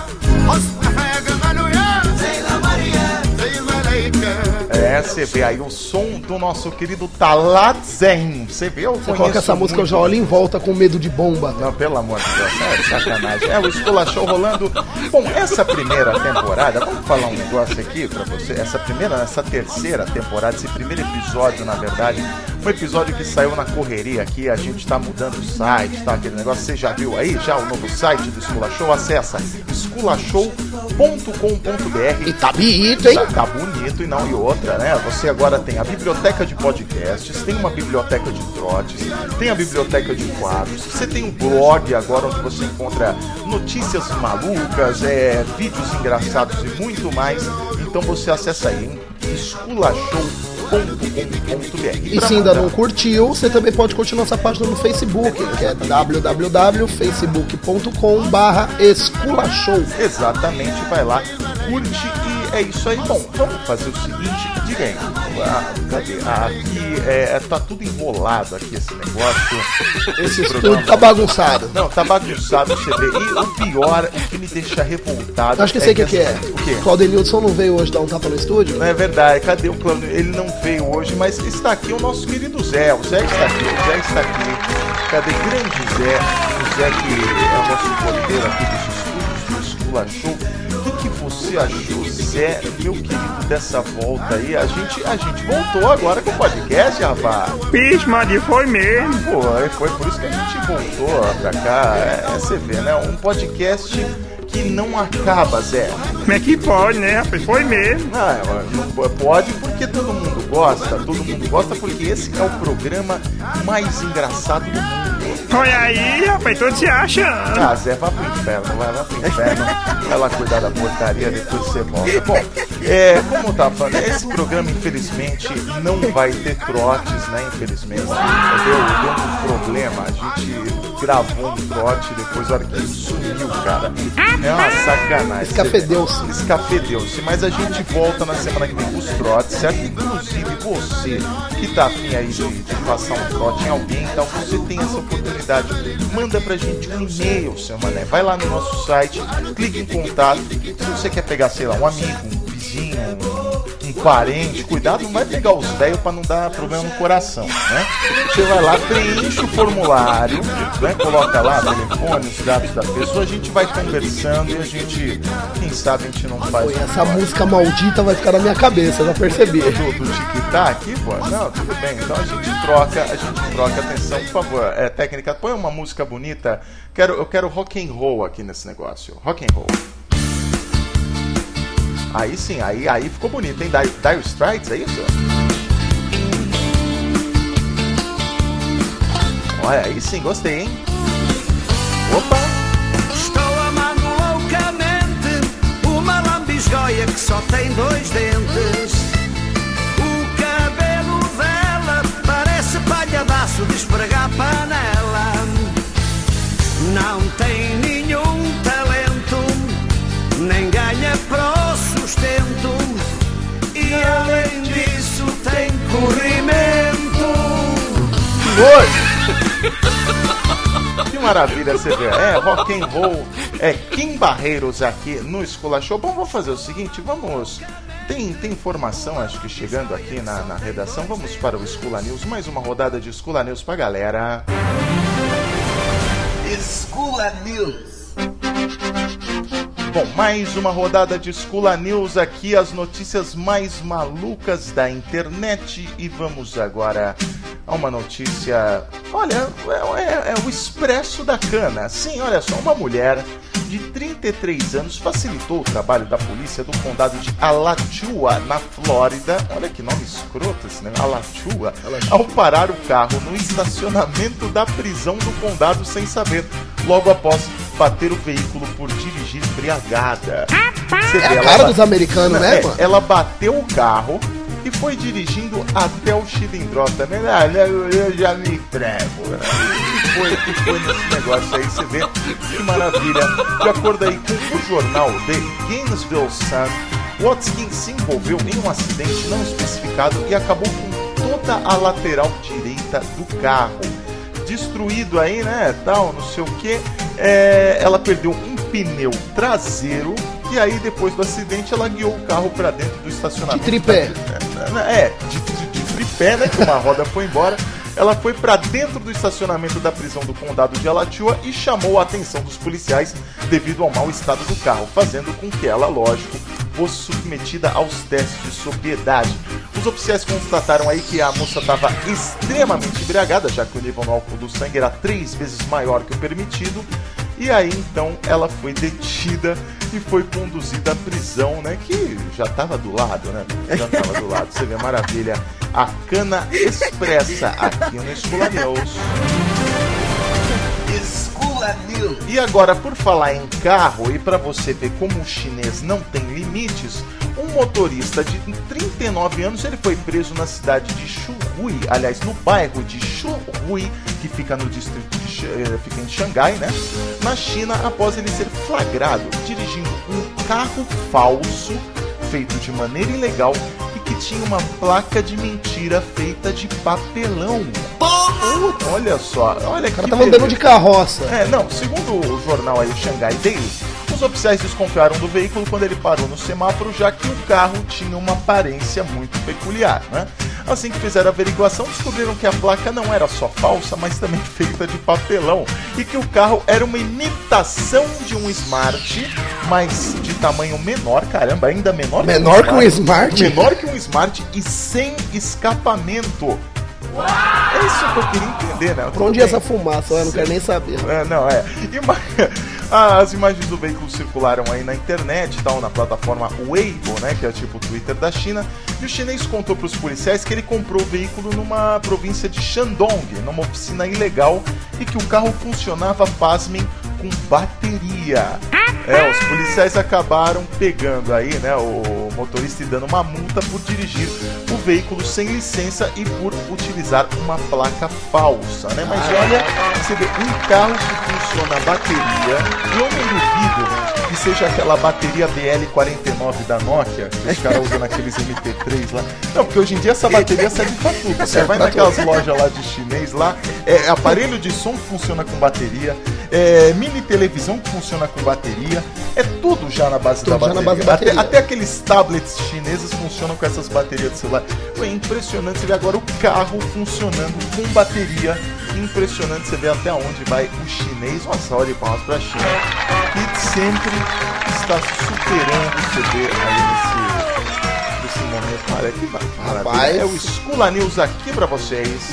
É, você vê aí o som do nosso querido Talat Zen. Você vê o Você coloca essa música, eu já olho em volta com medo de bomba. Não, pelo amor de Deus, é sacanagem. É o Escola Show rolando. Bom, essa primeira temporada, vamos falar um negócio aqui pra você. Essa primeira, essa terceira temporada, esse primeiro episódio, na verdade, um episódio que saiu na correria aqui. A gente tá mudando o site, tá? Aquele negócio, você já viu aí? Já o novo site do Escola Show? Acessa escola show ponto com ponto b r. E tá bonito, hein? Tá, tá bonito e não e outra, né? Você agora tem a biblioteca de podcasts, tem uma biblioteca de trotes, tem a biblioteca de quadros, você tem um blog agora onde você encontra notícias malucas, é, vídeos engraçados e muito mais. Então você acessa aí, hein? escola show ponto com ponto b r. E se ainda não curtiu, você também pode curtir nossa página no Facebook, que é w w w ponto facebook ponto com barra escola show. Exatamente, vai lá, curte e é isso aí. Bom, vamos fazer o seguinte, diga aí, ah, cadê? Ah, aqui é, tá tudo enrolado aqui esse negócio. Esse estúdio tá bagunçado. Não, tá bagunçado, você vê. E o pior, o que me deixa revoltado. Acho que sei o é que, que é. O quê? O Claudenilson não veio hoje dar um tapa no estúdio? Não é verdade, cadê o Claudio? Ele não veio hoje, mas está aqui o nosso querido Zé. O Zé está aqui, o Zé está aqui. Cadê? Grande Zé. O Zé que é o nosso porteiro aqui dos estúdios do Escola Show. O que, que você achou, Zé, meu querido, dessa volta aí? A gente, a gente voltou agora com o podcast, rapaz. Bicho, mas foi mesmo. Foi, foi por isso que a gente voltou pra cá. É, você vê, né? Um podcast que não acaba, Zé. Como é que pode, né, rapaz? Foi mesmo. Ah, não pode porque todo mundo gosta. Todo mundo gosta porque esse é o programa mais engraçado do mundo. Olha aí, rapaz, todo se acha. Ah, Zé, vai pro inferno, vai lá pro inferno. Vai lá cuidar da portaria, depois você volta. Bom, é, como eu tava falando, esse programa, infelizmente, não vai ter trotes, né? Infelizmente. Entendeu? Deu um problema. A gente gravou um trote, depois o arquivo sumiu, cara. É uma sacanagem. Escafedeu-se. Escafedeu-se. Mas a gente volta na semana que vem com os trotes, certo? Inclusive você que tá afim aí de, de passar um trote em alguém, então você tem essa oportunidade. Manda pra gente um e-mail, seu mané. Vai lá no nosso site, clique em contato. Se você quer pegar, sei lá, um amigo, um vizinho, um, um parente, cuidado, não vai pegar os velhos pra não dar problema no coração, né? Você vai lá, preenche o formulário, né? Coloca lá o telefone, os dados da pessoa, a gente vai conversando e a gente, quem sabe a gente não faz. Pô, essa música maldita vai ficar na minha cabeça, já percebi. Do, do tic-tac, pô? Não, tudo bem. Então a gente troca, a gente troca. Atenção, por favor. É, técnica, põe uma música bonita. Quero, eu quero rock and roll aqui nesse negócio. Rock and roll. Aí sim, aí, aí ficou bonito, hein? Dire, Dire Straits, é isso? Olha, aí sim, gostei, hein? Opa! Estou amando loucamente uma lambisgoia que só tem dois dentes. O cabelo dela parece palhadaço de esfregar panela. Não tem nenhum talento, nem ganha pro sustento. E além disso tem corrimento. Oi! Que maravilha você vê. É, rock and roll. É Kim Barreiros aqui no Escola Show. Bom, vou fazer o seguinte, vamos... Tem, tem informação, acho que chegando aqui na, na redação. Vamos para o Escola News. Mais uma rodada de Escola News pra galera. Escola News. Bom, mais uma rodada de Escola News aqui, as notícias mais malucas da internet. E vamos agora a uma notícia, olha, é, é, é o Expresso da Cana. Sim, olha só, uma mulher de trinta e três anos facilitou o trabalho da polícia do condado de Alachua, na Flórida. Olha que nome escroto esse negócio, Alachua. Ao parar o carro no estacionamento da prisão do condado sem saber, logo após bater o veículo por dirigir embriagada. Você é vê, a cara dos americanos, né, é, mano? Ela bateu o carro e foi dirigindo até o Chilindrota, né? Ah, eu já me entrego. E foi, que foi nesse negócio aí, você vê que maravilha. De acordo aí com o jornal The Gainesville Sun, Watkins se envolveu em um acidente não especificado e acabou com toda a lateral direita do carro. Destruído aí, né, tal, não sei o que. É, ela perdeu um pneu traseiro e aí depois do acidente ela guiou o carro para dentro do estacionamento. De tripé. É, de, de, de tripé, né, que uma roda foi embora. Ela foi para dentro do estacionamento da prisão do condado de Alachua e chamou a atenção dos policiais devido ao mau estado do carro, fazendo com que ela, lógico, fosse submetida aos testes de sobriedade. Os oficiais constataram aí que a moça estava extremamente embriagada, já que o nível no álcool do sangue era três vezes maior que o permitido. E aí, então, ela foi detida e foi conduzida à prisão, né? Que já estava do lado, né? Já estava do lado. Você vê a maravilha. A Cana Expressa aqui no Escola News. Escola News. E agora, por falar em carro, e para você ver como o chinês não tem limites, um motorista de trinta e nove anos, ele foi preso na cidade de Xuhui, aliás, no bairro de Xuhui, que fica no distrito de, fica em Xangai, né? Na China, após ele ser flagrado dirigindo um carro falso, feito de maneira ilegal e que tinha uma placa de mentira feita de papelão. Porra! Olha só, olha que. O cara tava andando de carroça. É, não, segundo o jornal aí, o Shanghai Daily, os oficiais desconfiaram do veículo quando ele parou no semáforo, já que o carro tinha uma aparência muito peculiar, né? Assim que fizeram a averiguação, descobriram que a placa não era só falsa, mas também feita de papelão, e que o carro era uma imitação de um Smart, mas de tamanho menor, caramba, ainda menor, menor que um Smart. Que um Smart? Menor que um Smart e sem escapamento. É isso que eu queria entender, né? Pra onde ia essa fumaça? Eu não quero nem saber. É, não, é. Ima... As imagens do veículo circularam aí na internet, tal, na plataforma Weibo, né? Que é tipo o Twitter da China. E o chinês contou pros policiais que ele comprou o veículo numa província de Shandong, numa oficina ilegal, e que o carro funcionava, pasmem, com bateria. É, os policiais acabaram pegando aí, né, o motorista e dando uma multa por dirigir o veículo sem licença e por utilizar uma placa falsa, né? Mas olha, você vê um carro que funciona a bateria, e eu não duvido que seja aquela bateria B L quarenta e nove da Nokia, que os caras usam naqueles M P três lá. Não, porque hoje em dia essa bateria serve pra tudo. Você vai naquelas lojas lá de chinês lá, é aparelho de som que funciona com bateria, é mini televisão que funciona com bateria, é tudo já na base, da, bateria. Na base da bateria. Até, até aqueles tablets chineses funcionam com essas baterias de celular. Foi impressionante você ver agora o carro funcionando com bateria. Impressionante você ver até onde vai o chinês. Nossa, olha, palmas pra China, que sempre está superando você ver aí nesse, nesse momento. Olha que maravilha. É o Escula News aqui pra vocês.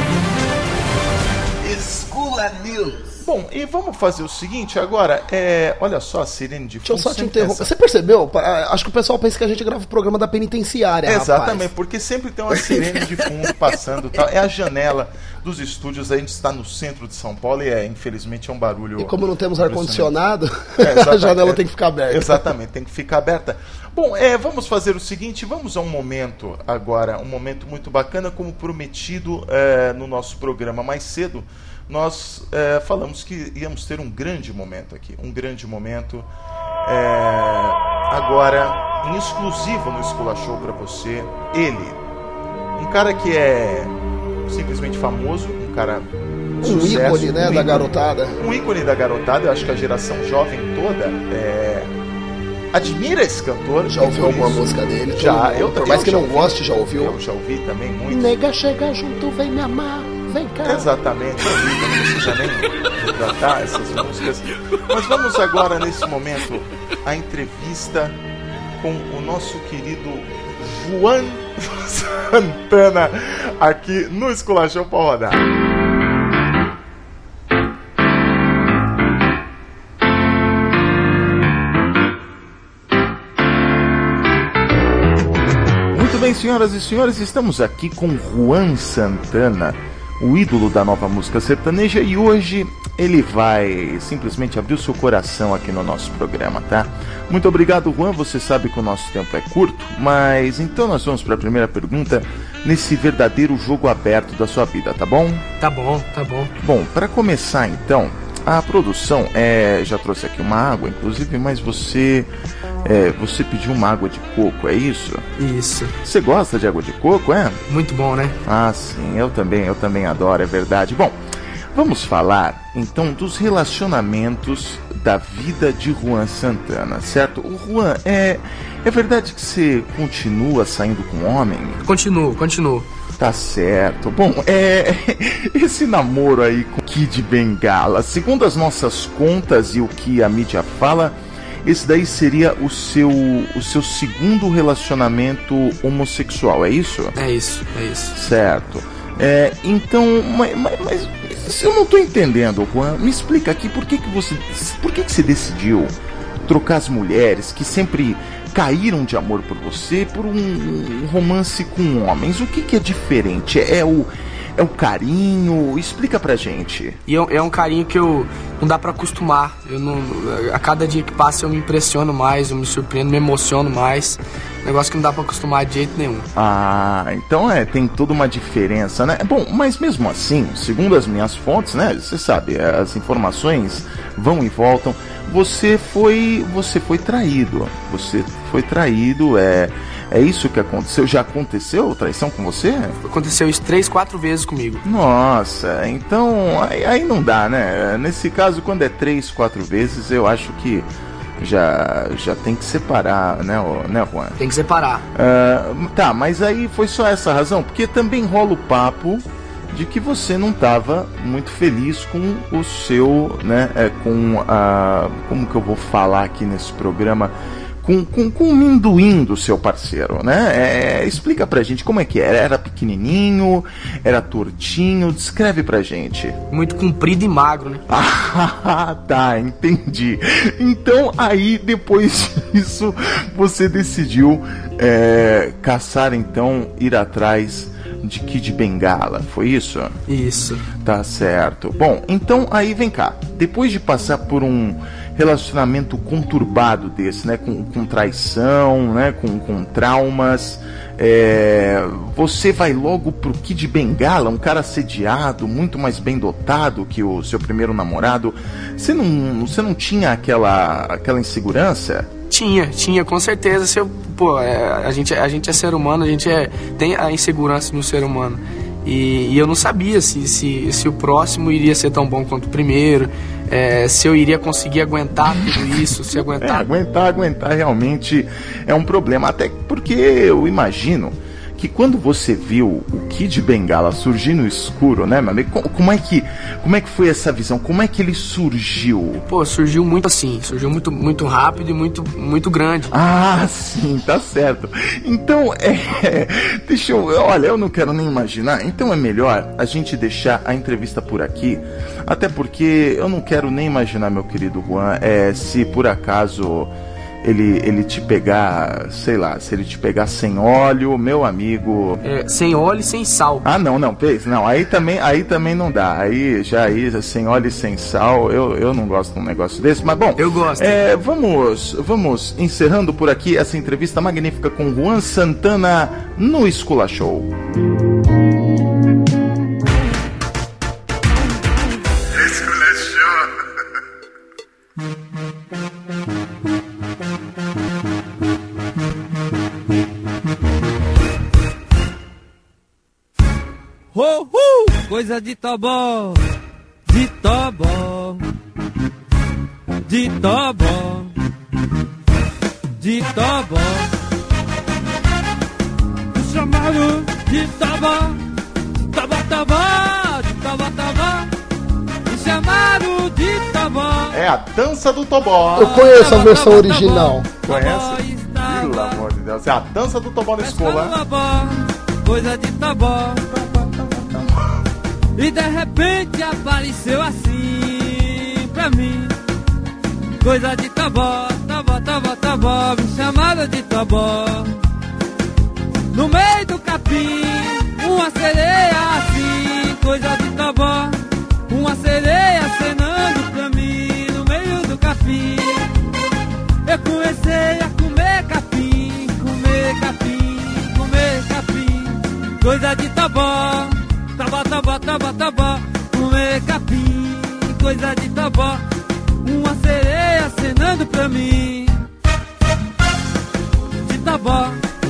Escula News. Bom, e vamos fazer o seguinte agora, é... olha só a sirene de fundo. Deixa eu só te interromper. Essa... Você percebeu? Acho que o pessoal pensa que a gente grava o programa da penitenciária, é, exatamente, rapaz. Porque sempre tem uma sirene de fundo passando, tal. É a janela dos estúdios, a gente está no centro de São Paulo e é, infelizmente é um barulho... E como não temos ar-condicionado, é, a janela tem que ficar aberta. Exatamente, tem que ficar aberta. Bom, é, vamos fazer o seguinte, vamos a um momento agora, um momento muito bacana, como prometido é, no nosso programa mais cedo. Nós é, falamos que íamos ter um grande momento aqui, um grande momento, é, agora em exclusivo no Escula Show para você, ele, um cara que é simplesmente famoso, um cara um sucesso, ícone, né, um da ícone, garotada, um ícone da garotada, eu acho que a geração jovem toda é, admira esse cantor. Já ouviu alguma isso. música dele? Já, eu, por mais eu que não ouvi, goste, já ouviu? Eu já ouvi também muito. Nega, chega junto, vem me amar. Vem cá. Exatamente, eu vi, não precisa nem tratar essas músicas. Mas vamos agora, nesse momento, a entrevista com o nosso querido Juan Santana, aqui no Escula Show pra rodar. Muito bem, senhoras e senhores, estamos aqui com Juan Santana, o ídolo da nova música sertaneja, e hoje ele vai simplesmente abrir o seu coração aqui no nosso programa, tá? Muito obrigado, Juan, você sabe que o nosso tempo é curto, mas então nós vamos para a primeira pergunta nesse verdadeiro jogo aberto da sua vida, tá bom? Tá bom, tá bom. Bom, para começar então, a produção é, já trouxe aqui uma água, inclusive, mas você... É, você pediu uma água de coco, é isso? Isso. Você gosta de água de coco, é? Muito bom, né? Ah, sim, eu também, eu também adoro, é verdade. Bom, vamos falar, então, dos relacionamentos da vida de Juan Santana, certo? O Juan, é, é verdade que você continua saindo com homem? Continuo, continuo. Tá certo. Bom, é, esse namoro aí com Kid Bengala, segundo as nossas contas e o que a mídia fala... Esse daí seria o seu, o seu segundo relacionamento homossexual, é isso? É isso, é isso. Certo. É, então, mas, mas, mas eu não estou entendendo, Juan. Me explica aqui por que, que você, por que, que você decidiu trocar as mulheres que sempre caíram de amor por você por um, um romance com homens. O que, que é diferente? É o... É o carinho? Explica pra gente. E é, é um carinho que eu não dá pra acostumar. Eu não, a cada dia que passa eu me impressiono mais, eu me surpreendo, me emociono mais. Negócio que não dá pra acostumar de jeito nenhum. Ah, então é, tem toda uma diferença, né? Bom, mas mesmo assim, segundo as minhas fontes, né? Você sabe, as informações vão e voltam. Você foi, você foi traído. Você foi traído, é... É isso que aconteceu? Já aconteceu traição com você? Aconteceu isso três, quatro vezes comigo. Nossa, então aí, aí não dá, né? Nesse caso, quando é três, quatro vezes, eu acho que já, já tem que separar, né, né, Juan? Tem que separar. Uh, tá, mas aí foi só essa razão? Porque também rola o papo de que você não estava muito feliz com o seu, né, é, com a... Como que eu vou falar aqui nesse programa? Com, com, com o minduim do seu parceiro, né? É, explica pra gente como é que era. Era pequenininho? Era tortinho? Descreve pra gente. Muito comprido e magro, né? Ah, tá, entendi. Então, aí, depois disso, você decidiu é, caçar, então, ir atrás de Kid Bengala, foi isso? Isso. Tá certo. Bom, então, aí vem cá. Depois de passar por um relacionamento conturbado desse, né, com, com traição, né, com, com traumas, é, você vai logo pro Kid Bengala, um cara assediado, muito mais bem dotado que o seu primeiro namorado. Você não, você não tinha aquela, aquela insegurança? Tinha, tinha, com certeza. Se eu, pô, é, a, gente, a gente é ser humano, a gente é, tem a insegurança no ser humano. E, e eu não sabia se, se, se o próximo iria ser tão bom quanto o primeiro, é, se eu iria conseguir aguentar tudo isso, se aguentar... É, aguentar, aguentar realmente é um problema, até porque eu imagino que quando você viu o Kid Bengala surgir no escuro, né, meu amigo, como é que, como é que foi essa visão? Como é que ele surgiu? Pô, surgiu muito assim, surgiu muito, muito rápido e muito, muito grande. Ah, sim, tá certo. Então, é, deixa eu, olha, eu não quero nem imaginar, então é melhor a gente deixar a entrevista por aqui, até porque eu não quero nem imaginar, meu querido Juan, é, se por acaso... Ele, ele te pegar, sei lá, se ele te pegar sem óleo, meu amigo... É, sem óleo e sem sal. Ah, não, não, não, aí também, aí também não dá. Aí, já aí, sem óleo e sem sal, eu, eu não gosto de um negócio desse, mas bom... Eu gosto. É, vamos, vamos encerrando por aqui essa entrevista magnífica com Juan Santana no Escula Show. Oh, uh, coisa de tobó, de tobó, de tobó, de tobó, o chamado de tobó, tobó, tobó, de tobó, tobó, o chamado de tobó. É a dança do tobó. Eu conheço a versão original. Conhece? Pelo amor de Deus, é a dança do tobó na escola. Coisa de tobó. E de repente apareceu assim pra mim. Coisa de tobó, tobó, tobó, tobó, me chamaram de tobó. No meio do capim, uma sereia assim. Coisa de tobó, uma sereia acenando pra mim. No meio do capim, eu comecei a comer capim. Comer capim, comer capim. Coisa de tobó, tobó, tobó, tobó, tobó, comer capim, coisa de tobó, uma sereia acenando pra mim. De tobó,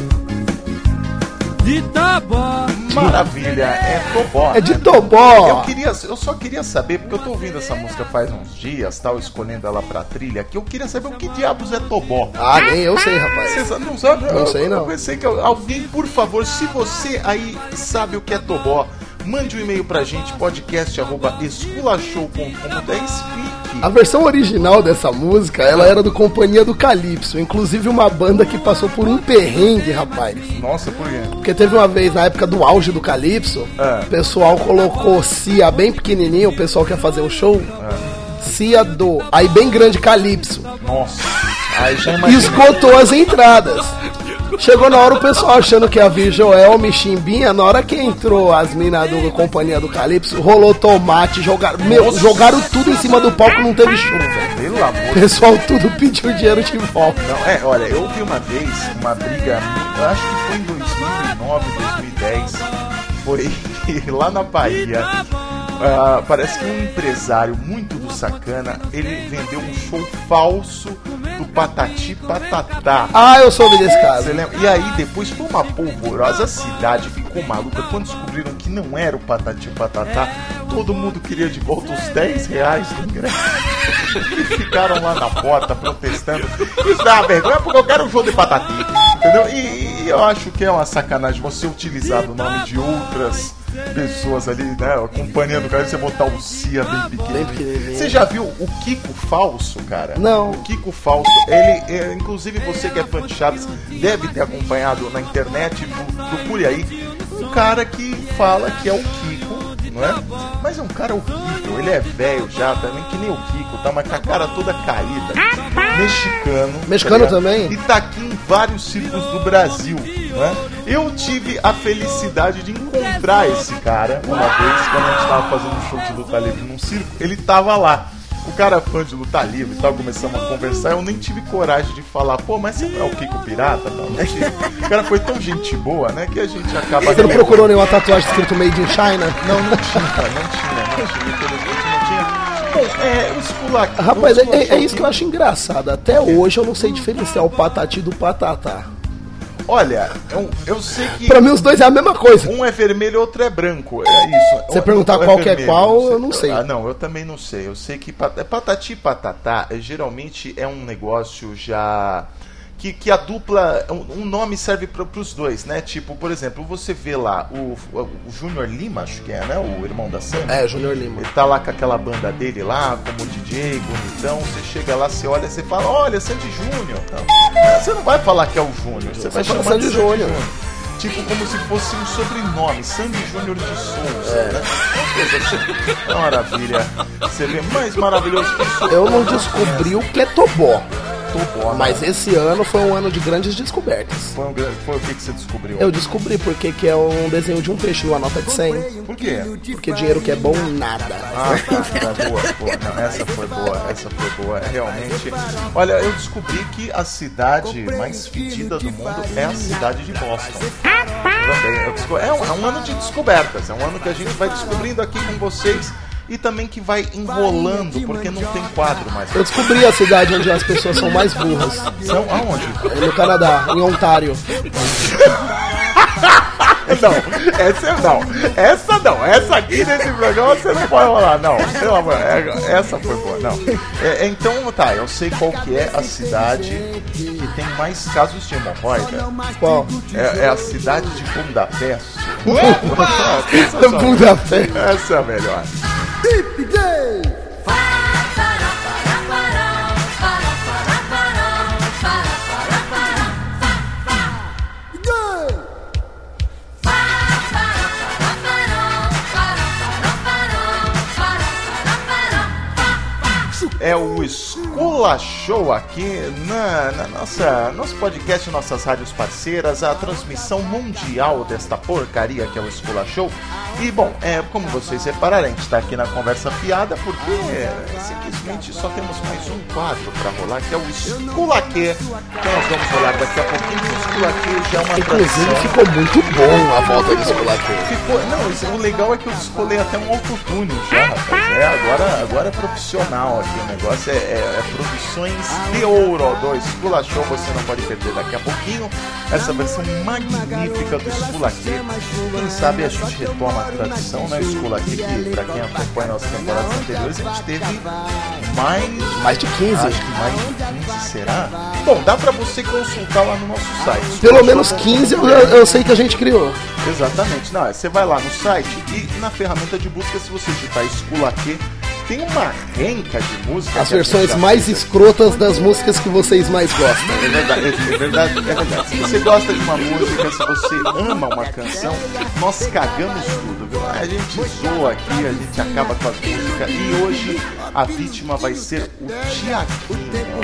de tobó. Maravilha, é tobó. É de tobó. Eu, queria, eu só queria saber, porque eu tô ouvindo essa música faz uns dias, tal, escolhendo ela pra trilha, que eu queria saber o que diabos é tobó. Ah, nem eu sei, rapaz. Você não sabe? Não eu, sei, não. Eu pensei que alguém, por favor, se você aí sabe o que é tobó, mande um e-mail pra gente, podcast arroba esculachou ponto com. Explique. A versão original dessa música, ela era do Companhia do Calypso, inclusive uma banda que passou por um perrengue, rapaz. Nossa, por quê? Porque teve uma vez, na época do auge do Calypso, é. o pessoal colocou Cia bem pequenininho, o pessoal quer fazer um show, é. Cia do, aí bem grande Calypso. Nossa, aí já imaginei. Esgotou as entradas. Chegou na hora o pessoal achando que ia vir Joel, Michimbinha. Na hora que entrou as minas do Companhia do Calypso, rolou tomate, jogaram, meu, jogaram tudo em cima do palco, não teve chuva. Pelo amor. O pessoal tudo pediu dinheiro de volta. Não, é, olha, eu vi uma vez uma briga, eu acho que foi em dois mil e nove, dois mil e dez, foi lá na Bahia. Uh, parece que um empresário muito do sacana, ele vendeu um show falso do Patati Patatá. Ah, eu soube desse caso. Você lembra? E aí depois foi uma polvorosa, cidade ficou maluca quando descobriram que não era o Patati Patatá. todo mundo queria de volta os dez reais do ingresso. E ficaram lá na porta protestando. Isso dá uma vergonha porque eu quero um show de Patati. Entendeu? E, e eu acho que é uma sacanagem você utilizar o nome de outras pessoas ali, né? Acompanhando o cara, você botar o Cia bem pequeno. Você já viu o Kiko Falso, cara? Não. O Kiko Falso, ele, é, inclusive você que é fã de Chaves, deve ter acompanhado na internet, procure aí, um cara que fala que é o Kiko, não é? Mas é um cara horrível, ele é velho já também, que nem o Kiko, tá? Mas com a cara toda caída. Mexicano. Mexicano tá também? E tá aqui em vários círculos do Brasil, não é? Eu tive a felicidade de encontrar esse cara uma vez, quando a gente tava fazendo um show de luta livre num circo, ele tava lá. O cara é fã de luta livre e tal, começamos a conversar, eu nem tive coragem de falar, pô, mas você não é o Kiko Pirata? Não, não tive. O cara foi tão gente boa, né, que a gente acaba... Você não procurou nenhuma tatuagem escrito Made in China? Não, não tinha, não tinha, não tinha, infelizmente não tinha. Bom, é, o Esculac... Rapaz, é, é, é isso que eu acho engraçado, até hoje eu não sei diferenciar o Patati do Patatá. Olha, eu, eu sei que... Pra mim os dois é a mesma coisa. Um é vermelho e outro é branco, é isso. Você perguntar qual que é qual, eu não sei. Ah, não, eu também não sei. Eu sei que pat... Patati e Patatá é, geralmente é um negócio já... Que, que a dupla... Um, um nome serve para os dois, né? Tipo, por exemplo, você vê lá o, o Júnior Lima, acho que é, né? O irmão da Sandy. É, Júnior Lima. Ele tá lá com aquela banda dele lá, como D J, bonitão. Você chega lá, você olha, você fala, olha, Sandy Júnior. Você não vai falar que é o Júnior, você, você vai chamar Sandy de Júnior. Tipo como se fosse um sobrenome, Sandy Júnior de Souza, é. Né? Uma maravilha. Você vê mais maravilhoso que isso. Eu não descobri o que é Tobó. Tobó, mas esse ano foi um ano de grandes descobertas. Foi, um, foi o que, que você descobriu? Eu descobri porque que é um desenho de um peixe numa nota de cem. Por quê? Porque dinheiro que é bom, nada. Ah, tá, tá boa, boa. Não, essa foi boa, essa foi boa. Realmente. Olha, eu descobri que a cidade mais fedida do mundo é a cidade de Boston. Também. É um, é um ano de descobertas, é um ano que a gente vai descobrindo aqui com vocês. E também que vai enrolando, porque não tem quadro mais. Eu descobri a cidade onde as pessoas são mais burras. São aonde? No Canadá, em Ontário. Não, essa não. Essa não. Essa aqui nesse programa você não pode rolar, não. Pelo amor, essa foi boa, não. É, então, tá, eu sei qual que é a cidade que tem mais casos de hemorroida. Qual? É, é a cidade de Budapeste. Budapeste. Essa é a melhor. Hip Day! É o Escola Show aqui na, na nossa nosso podcast, nossas rádios parceiras, a transmissão mundial desta porcaria que é o Escola Show. E bom, é, como vocês repararam, a gente está aqui na conversa fiada porque é, simplesmente só temos mais um quadro para rolar, que é o Escola Que, que nós vamos rolar daqui a pouquinho. O Escola Que já é uma Inclusive tradição. Ficou muito bom a volta do Escola Que. Ficou, não, isso, o legal é que eu descolei até um autotune já, rapaz. É, agora, agora é profissional aqui, o negócio é, é, é produções de ouro do Escola Show, você não pode perder daqui a pouquinho essa versão magnífica do Escola Que. Quem sabe a gente retoma a tradição, né? Escola Que, que pra quem acompanha nossas temporadas anteriores, a gente teve mais... Mais de quinze. Acho que mais de quinze, será? Bom, dá pra você consultar lá no nosso site. Pelo menos quinze eu, eu sei que a gente criou. Exatamente. Não, você vai lá no site e na ferramenta de busca, se você digitar Escola Que, tem uma renca de músicas. As versões mais escrotas das músicas que vocês mais gostam. É verdade, é verdade, é verdade. Se você gosta de uma música, se você ama uma canção, nós cagamos tudo, viu? A gente zoa aqui, a gente acaba com as músicas. E hoje a vítima vai ser o Tiaguinho.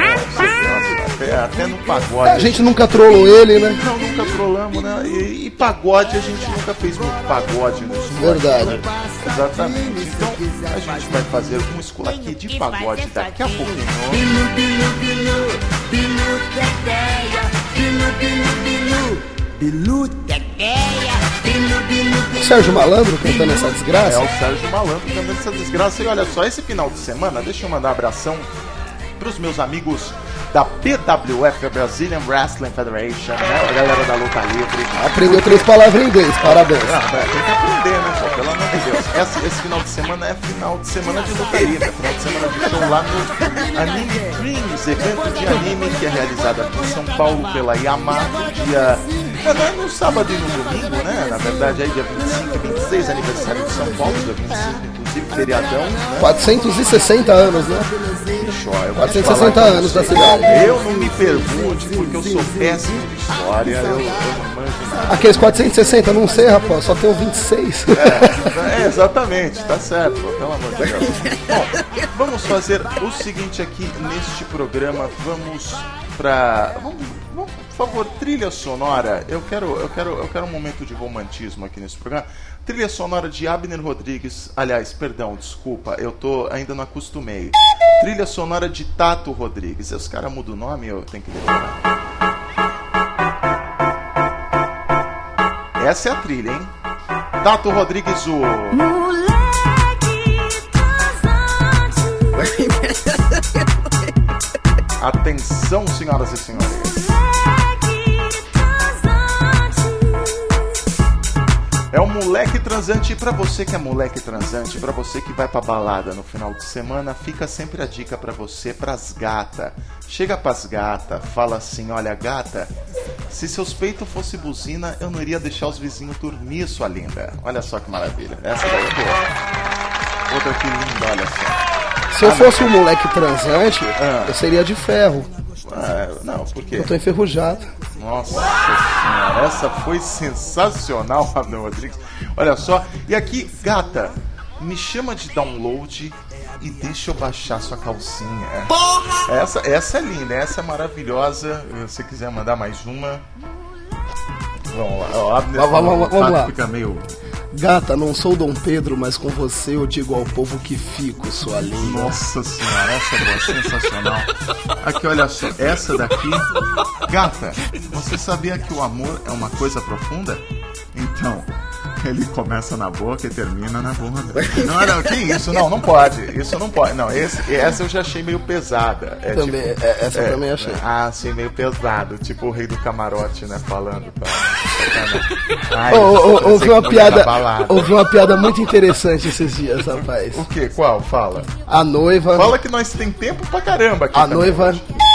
Até, até no pagode. A gente nunca trollou ele, né? Não, nunca trollamos, né? E, e pagode, a gente nunca fez muito pagode no Escola. Verdade. Né? Exatamente. Então, a gente vai fazer um Escola Que de pagode daqui a pouquinho. Bilu, bilu, bilu, bilu, teteia, bilu, bilu, bilu, bilu, teteia, bilu, bilu, bilu. Sérgio Malandro cantando essa desgraça? É o Sérgio Malandro cantando essa desgraça. E olha só, esse final de semana, deixa eu mandar um abração pros meus amigos da B W F, Brazilian Wrestling Federation, né? A galera da luta livre. Aprendeu três palavras em inglês, parabéns. Ah, tem que aprender, né? Pô, pelo amor de Deus. esse, esse final de semana é final de semana de luta livre, final de semana de show lá no Anime Dreams, evento de anime que é realizado aqui em São Paulo pela Yamato, dia... É no sábado e no domingo, né? Na verdade, aí dia vinte e cinco e vinte e seis, aniversário de São Paulo, dia vinte e cinco, inclusive feriadão, né? quatrocentos e sessenta anos, né? Bicho, ó, eu quatrocentos e sessenta anos da cidade. Eu não me pergunte, porque eu sou péssimo de história, eu, eu não manjo nada. Aqueles quatrocentos e sessenta, não sei, rapaz, só tem o vinte e seis. É, é, exatamente, tá certo, pelo amor de Deus. Bom, vamos fazer o seguinte aqui neste programa, vamos pra... Vamos, vamos, por favor, trilha sonora. Eu quero, eu, quero, eu quero um momento de romantismo aqui nesse programa. Trilha sonora de Abner Rodrigues. Aliás, perdão, desculpa, eu tô, ainda não acostumei. Trilha sonora de Tato Rodrigues. Os caras mudam o nome, eu tenho que decorar. Essa é a trilha, hein? Tato Rodrigues, o... Atenção, senhoras e senhores. É o moleque transante. E pra você que é moleque transante, pra você que vai pra balada no final de semana, fica sempre a dica pra você, pras gata. Chega pras gata, fala assim: olha, gata, se seus peitos fossem buzina, eu não iria deixar os vizinhos dormir, sua linda. Olha só que maravilha. Essa daí é boa. Outra que linda, olha só. Se eu fosse um moleque transante, ah. eu seria de ferro. Ah, não, por quê? Eu tô enferrujado. Nossa senhora, essa foi sensacional, Abner Rodrigues. Olha só, e aqui, gata, me chama de download e deixa eu baixar sua calcinha. Porra! Essa, essa é linda, essa é maravilhosa. Se você quiser mandar mais uma. Vamos lá, ó, Abner, vamos, vamos, vamos lá. Fica meio... Gata, não sou Dom Pedro, mas com você eu digo ao povo que fico, sua linda. Nossa senhora, essa é boa, sensacional. Aqui, olha só, essa daqui. Gata, você sabia que o amor é uma coisa profunda? Então, ele começa na boca e termina na bunda. Não, não, que isso? Não, não pode. Isso não pode. Não, esse, essa eu já achei meio pesada. É, também, tipo, é, essa é, eu também achei. Ah, sim, meio pesado. Tipo o rei do camarote, né, falando. Tá, Ai, oh, oh, houve uma piada, houve uma piada muito interessante esses dias, rapaz. O que? Qual? Fala. A noiva... Fala que nós tem tempo pra caramba aqui. A também. noiva...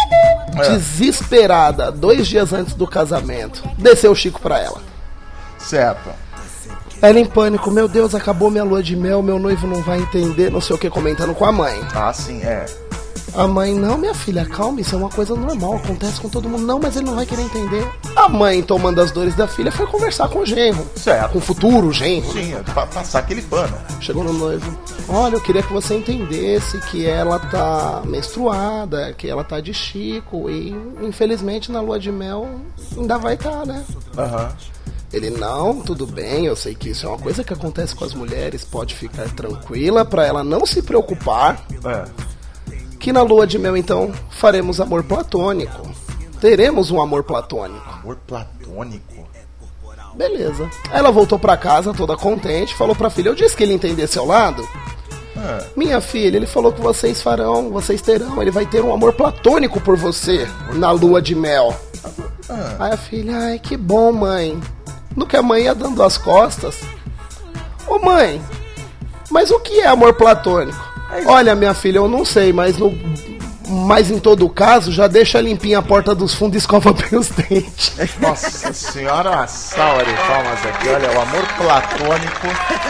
desesperada, dois dias antes do casamento, desceu o Chico pra ela. Certo. Ela em pânico: meu Deus, acabou minha lua de mel, meu noivo não vai entender, não sei o que, comentando com a mãe. Ah, sim, é. A mãe: não, minha filha, calma, isso é uma coisa normal, acontece com todo mundo. Não, mas ele não vai querer entender. A mãe, tomando as dores da filha, foi conversar com o genro. Certo. Com o futuro genro. Sim, pra passar aquele pano. Chegou no noivo: olha, eu queria que você entendesse que ela tá menstruada, que ela tá de Chico, e infelizmente na lua de mel ainda vai estar, tá, né? Aham. Uhum. Ele: não, tudo bem, eu sei que isso é uma coisa que acontece com as mulheres, pode ficar tranquila, pra ela não se preocupar. É. Que na lua de mel, então, faremos amor platônico. Teremos um amor platônico. Amor platônico? Beleza. Ela voltou pra casa toda contente, falou pra filha: eu disse que ele entender seu lado. É. Minha filha, ele falou que vocês farão, vocês terão, ele vai ter um amor platônico por você na lua de mel. É. Aí a filha: ai, que bom, mãe. No que a mãe ia dando as costas: ô mãe, mas o que é amor platônico? Olha, minha filha, eu não sei, mas, no, mas em todo caso, já deixa limpinha a porta dos fundos e escova bem os dentes. Nossa senhora, uma salva de palmas aqui. Olha, o amor platônico.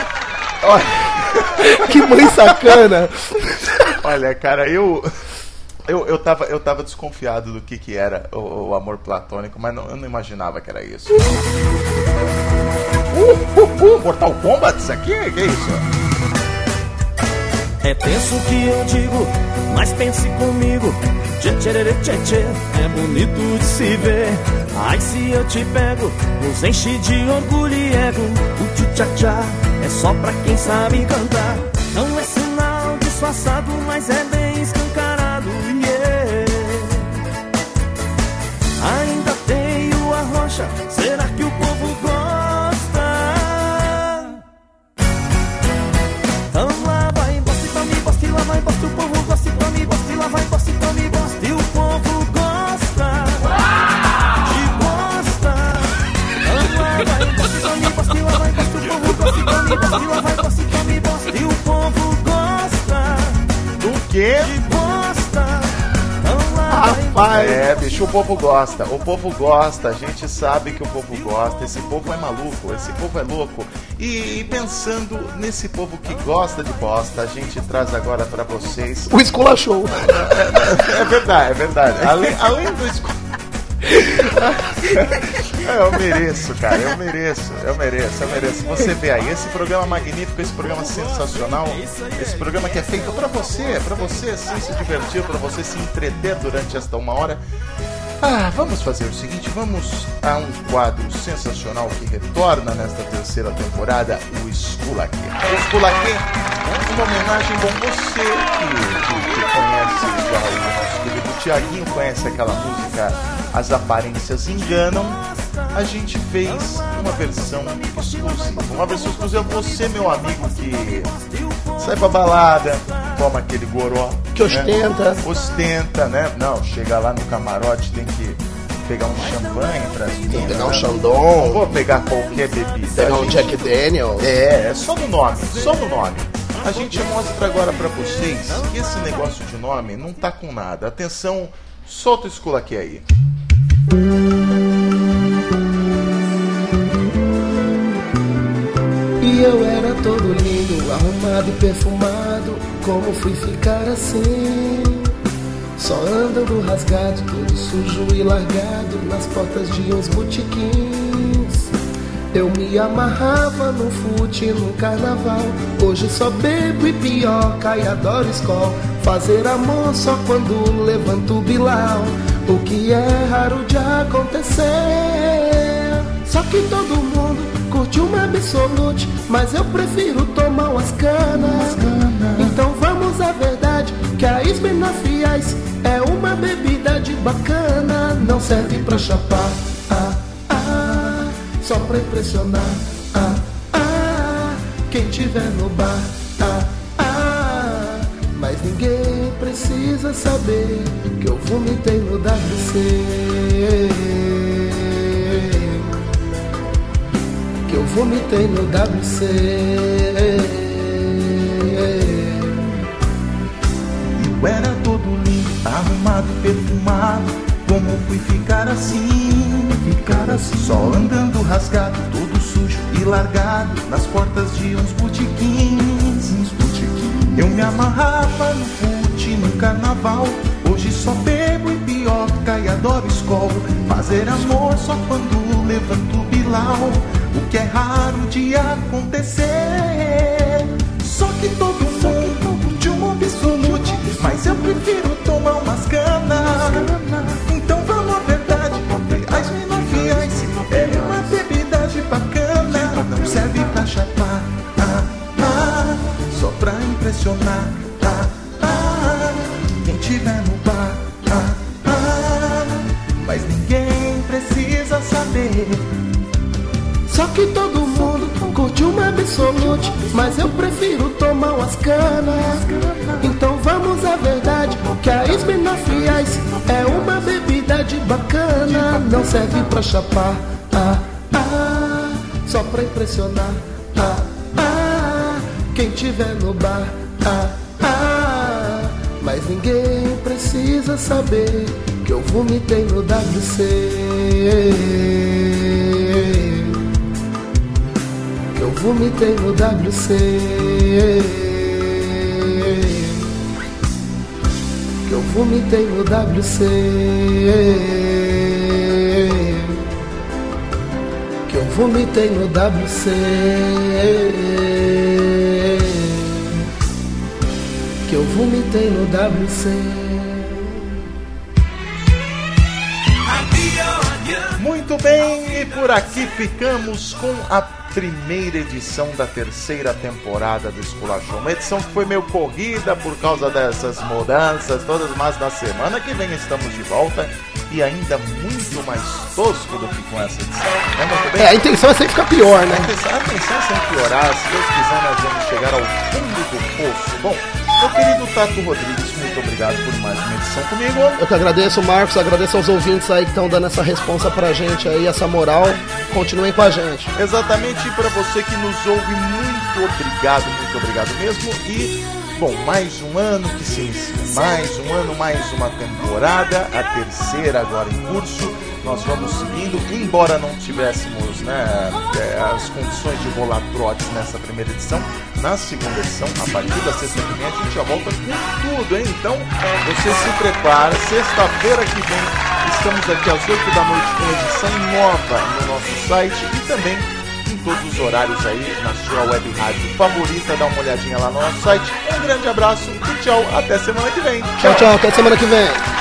Olha. Que mãe sacana. Olha, cara, eu... Eu, eu, tava, eu tava desconfiado do que, que era o, o amor platônico, mas não, eu não imaginava que era isso. Uh, uh, uh, Mortal Kombat isso aqui? Que é isso? É tenso que eu digo, mas pense comigo. Tchê, tchê, tchê, tchê, é bonito de se ver. Ai, se eu te pego, nos enche de orgulho e ego. O tchu-tchá-tchá é só pra quem sabe cantar. Não é sinal disfarçado, mas é bem escancarado, yeah. Ainda tenho a rocha, será que o povo gosta? Então lá vai, bosta, tome, bosta, e lá vai, bosta, o povo gosta, e tome, bosta, e lá vai, bosta, e tome, bosta, e o povo gosta de bosta. Então lá vai, bosta, tome, bosta, e lá vai, bosta, o povo gosta, e tome, bosta, e lá vai, bosta, e tome, quê? Rapaz, é, bicho, o povo gosta, o povo gosta, a gente sabe que o povo gosta, esse povo é maluco, esse povo é louco. E pensando nesse povo que gosta de bosta, a gente traz agora pra vocês... O Escola Show. É, é verdade, é verdade. Além, além do Escola... Eu mereço, cara, eu mereço, eu mereço, eu mereço. Você vê aí, esse programa magnífico, esse programa sensacional, esse programa que é feito pra você, pra você assim, se divertir, pra você se entreter durante esta uma hora. Ah, vamos fazer o seguinte, vamos a um quadro sensacional que retorna nesta terceira temporada, o Esculaquê. O Esculaquê, uma homenagem, bom, você que, que, que conhece já o nosso querido Tiaguinho, conhece aquela música As Aparências Enganam, a gente fez uma versão exclusiva, uma versão exclusiva, você, meu amigo, que sai pra balada, toma aquele goró, que ostenta, né? ostenta, né? Não, chega lá no camarote, tem que pegar um champanhe pra as meninas, pegar um né? Chandon, não vou pegar qualquer bebida, pegar um gente... Jack Daniels, é, é só no nome, só no nome. A gente mostra agora pra vocês que esse negócio de nome não tá com nada. Atenção, solta o Esculaquê aí. E eu era todo lindo, arrumado e perfumado. Como fui ficar assim? Só andando rasgado, todo sujo e largado nas portas de uns botequins. Eu me amarrava no fute, no carnaval. Hoje só bebo e pioca e adoro Skol. Fazer amor só quando levanto o bilau, o que é raro de acontecer. Só que todo mundo curte uma Absolute, mas eu prefiro tomar umas canas. Então vamos à verdade, que a Smirnoff Ice é uma bebida de bacana. Não serve pra chapar, ah, ah, só pra impressionar, ah, ah, quem tiver no bar, ah, ah, mas ninguém precisa saber que eu vomitei no W C. Que eu vomitei no W C. Eu era todo lindo, arrumado, perfumado. Como fui ficar assim? Ficar assim, só andando rasgado, todo sujo e largado nas portas de uns botequins. Uns botequins. Eu me amarrava no fute, no carnaval. Hoje só bebo e pioca e adoro Skol. Fazer amor só quando levanto o bilau, o que é raro de acontecer. Só que todo mundo de um Absolute, mas eu prefiro tomar umas canas. Então vamos à verdade, a Smirnoff Ice é uma bebida de bacana. Não serve pra chapar, ah, ah, só pra impressionar, ah, ah, quem tiver no bar, ah, ah, mas ninguém precisa saber. Só que todo mundo curte uma Absolute, mas eu prefiro tomar umas canas. Então vamos à verdade, que a Smirnoff Ice é uma bebida de bacana. Não serve pra chapar, ah, ah, só pra impressionar, ah, ah, quem tiver no bar, ah, ah, mas ninguém precisa saber que eu vomitei no W C. Eu vomitei no W C. Que eu vomitei no W C. Que eu vomitei no W C. Que eu vomitei no W C. Muito bem, e por aqui ficamos com a primeira edição da terceira temporada do Escola Show. Uma edição que foi meio corrida por causa dessas mudanças todas, mas na semana que vem estamos de volta e ainda muito mais tosco do que com essa edição. É, a intenção é sempre ficar pior, né? A intenção, a intenção é sempre piorar. Se Deus quiser, nós vamos chegar ao fundo do poço. Bom, meu querido Tato Rodrigues, muito obrigado por mais uma edição comigo. Eu que agradeço, Marcos, agradeço aos ouvintes aí que estão dando essa responsa pra gente aí, essa moral. Continuem com a gente. Exatamente, e pra você que nos ouve, muito obrigado, muito obrigado mesmo. E bom, mais um ano que se inicia, mais um ano, mais uma temporada, a terceira agora em curso. Nós vamos seguindo, embora não tivéssemos, né, as condições de rolar trotes nessa primeira edição, na segunda edição, a partir da sexta que vem, a gente já volta com tudo, hein? Então, você se prepara, sexta-feira que vem, estamos aqui às oito da noite com edição nova no nosso site e também em todos os horários aí na sua web rádio favorita. Dá uma olhadinha lá no nosso site. Um grande abraço e tchau, até semana que vem. Tchau, tchau, até semana que vem.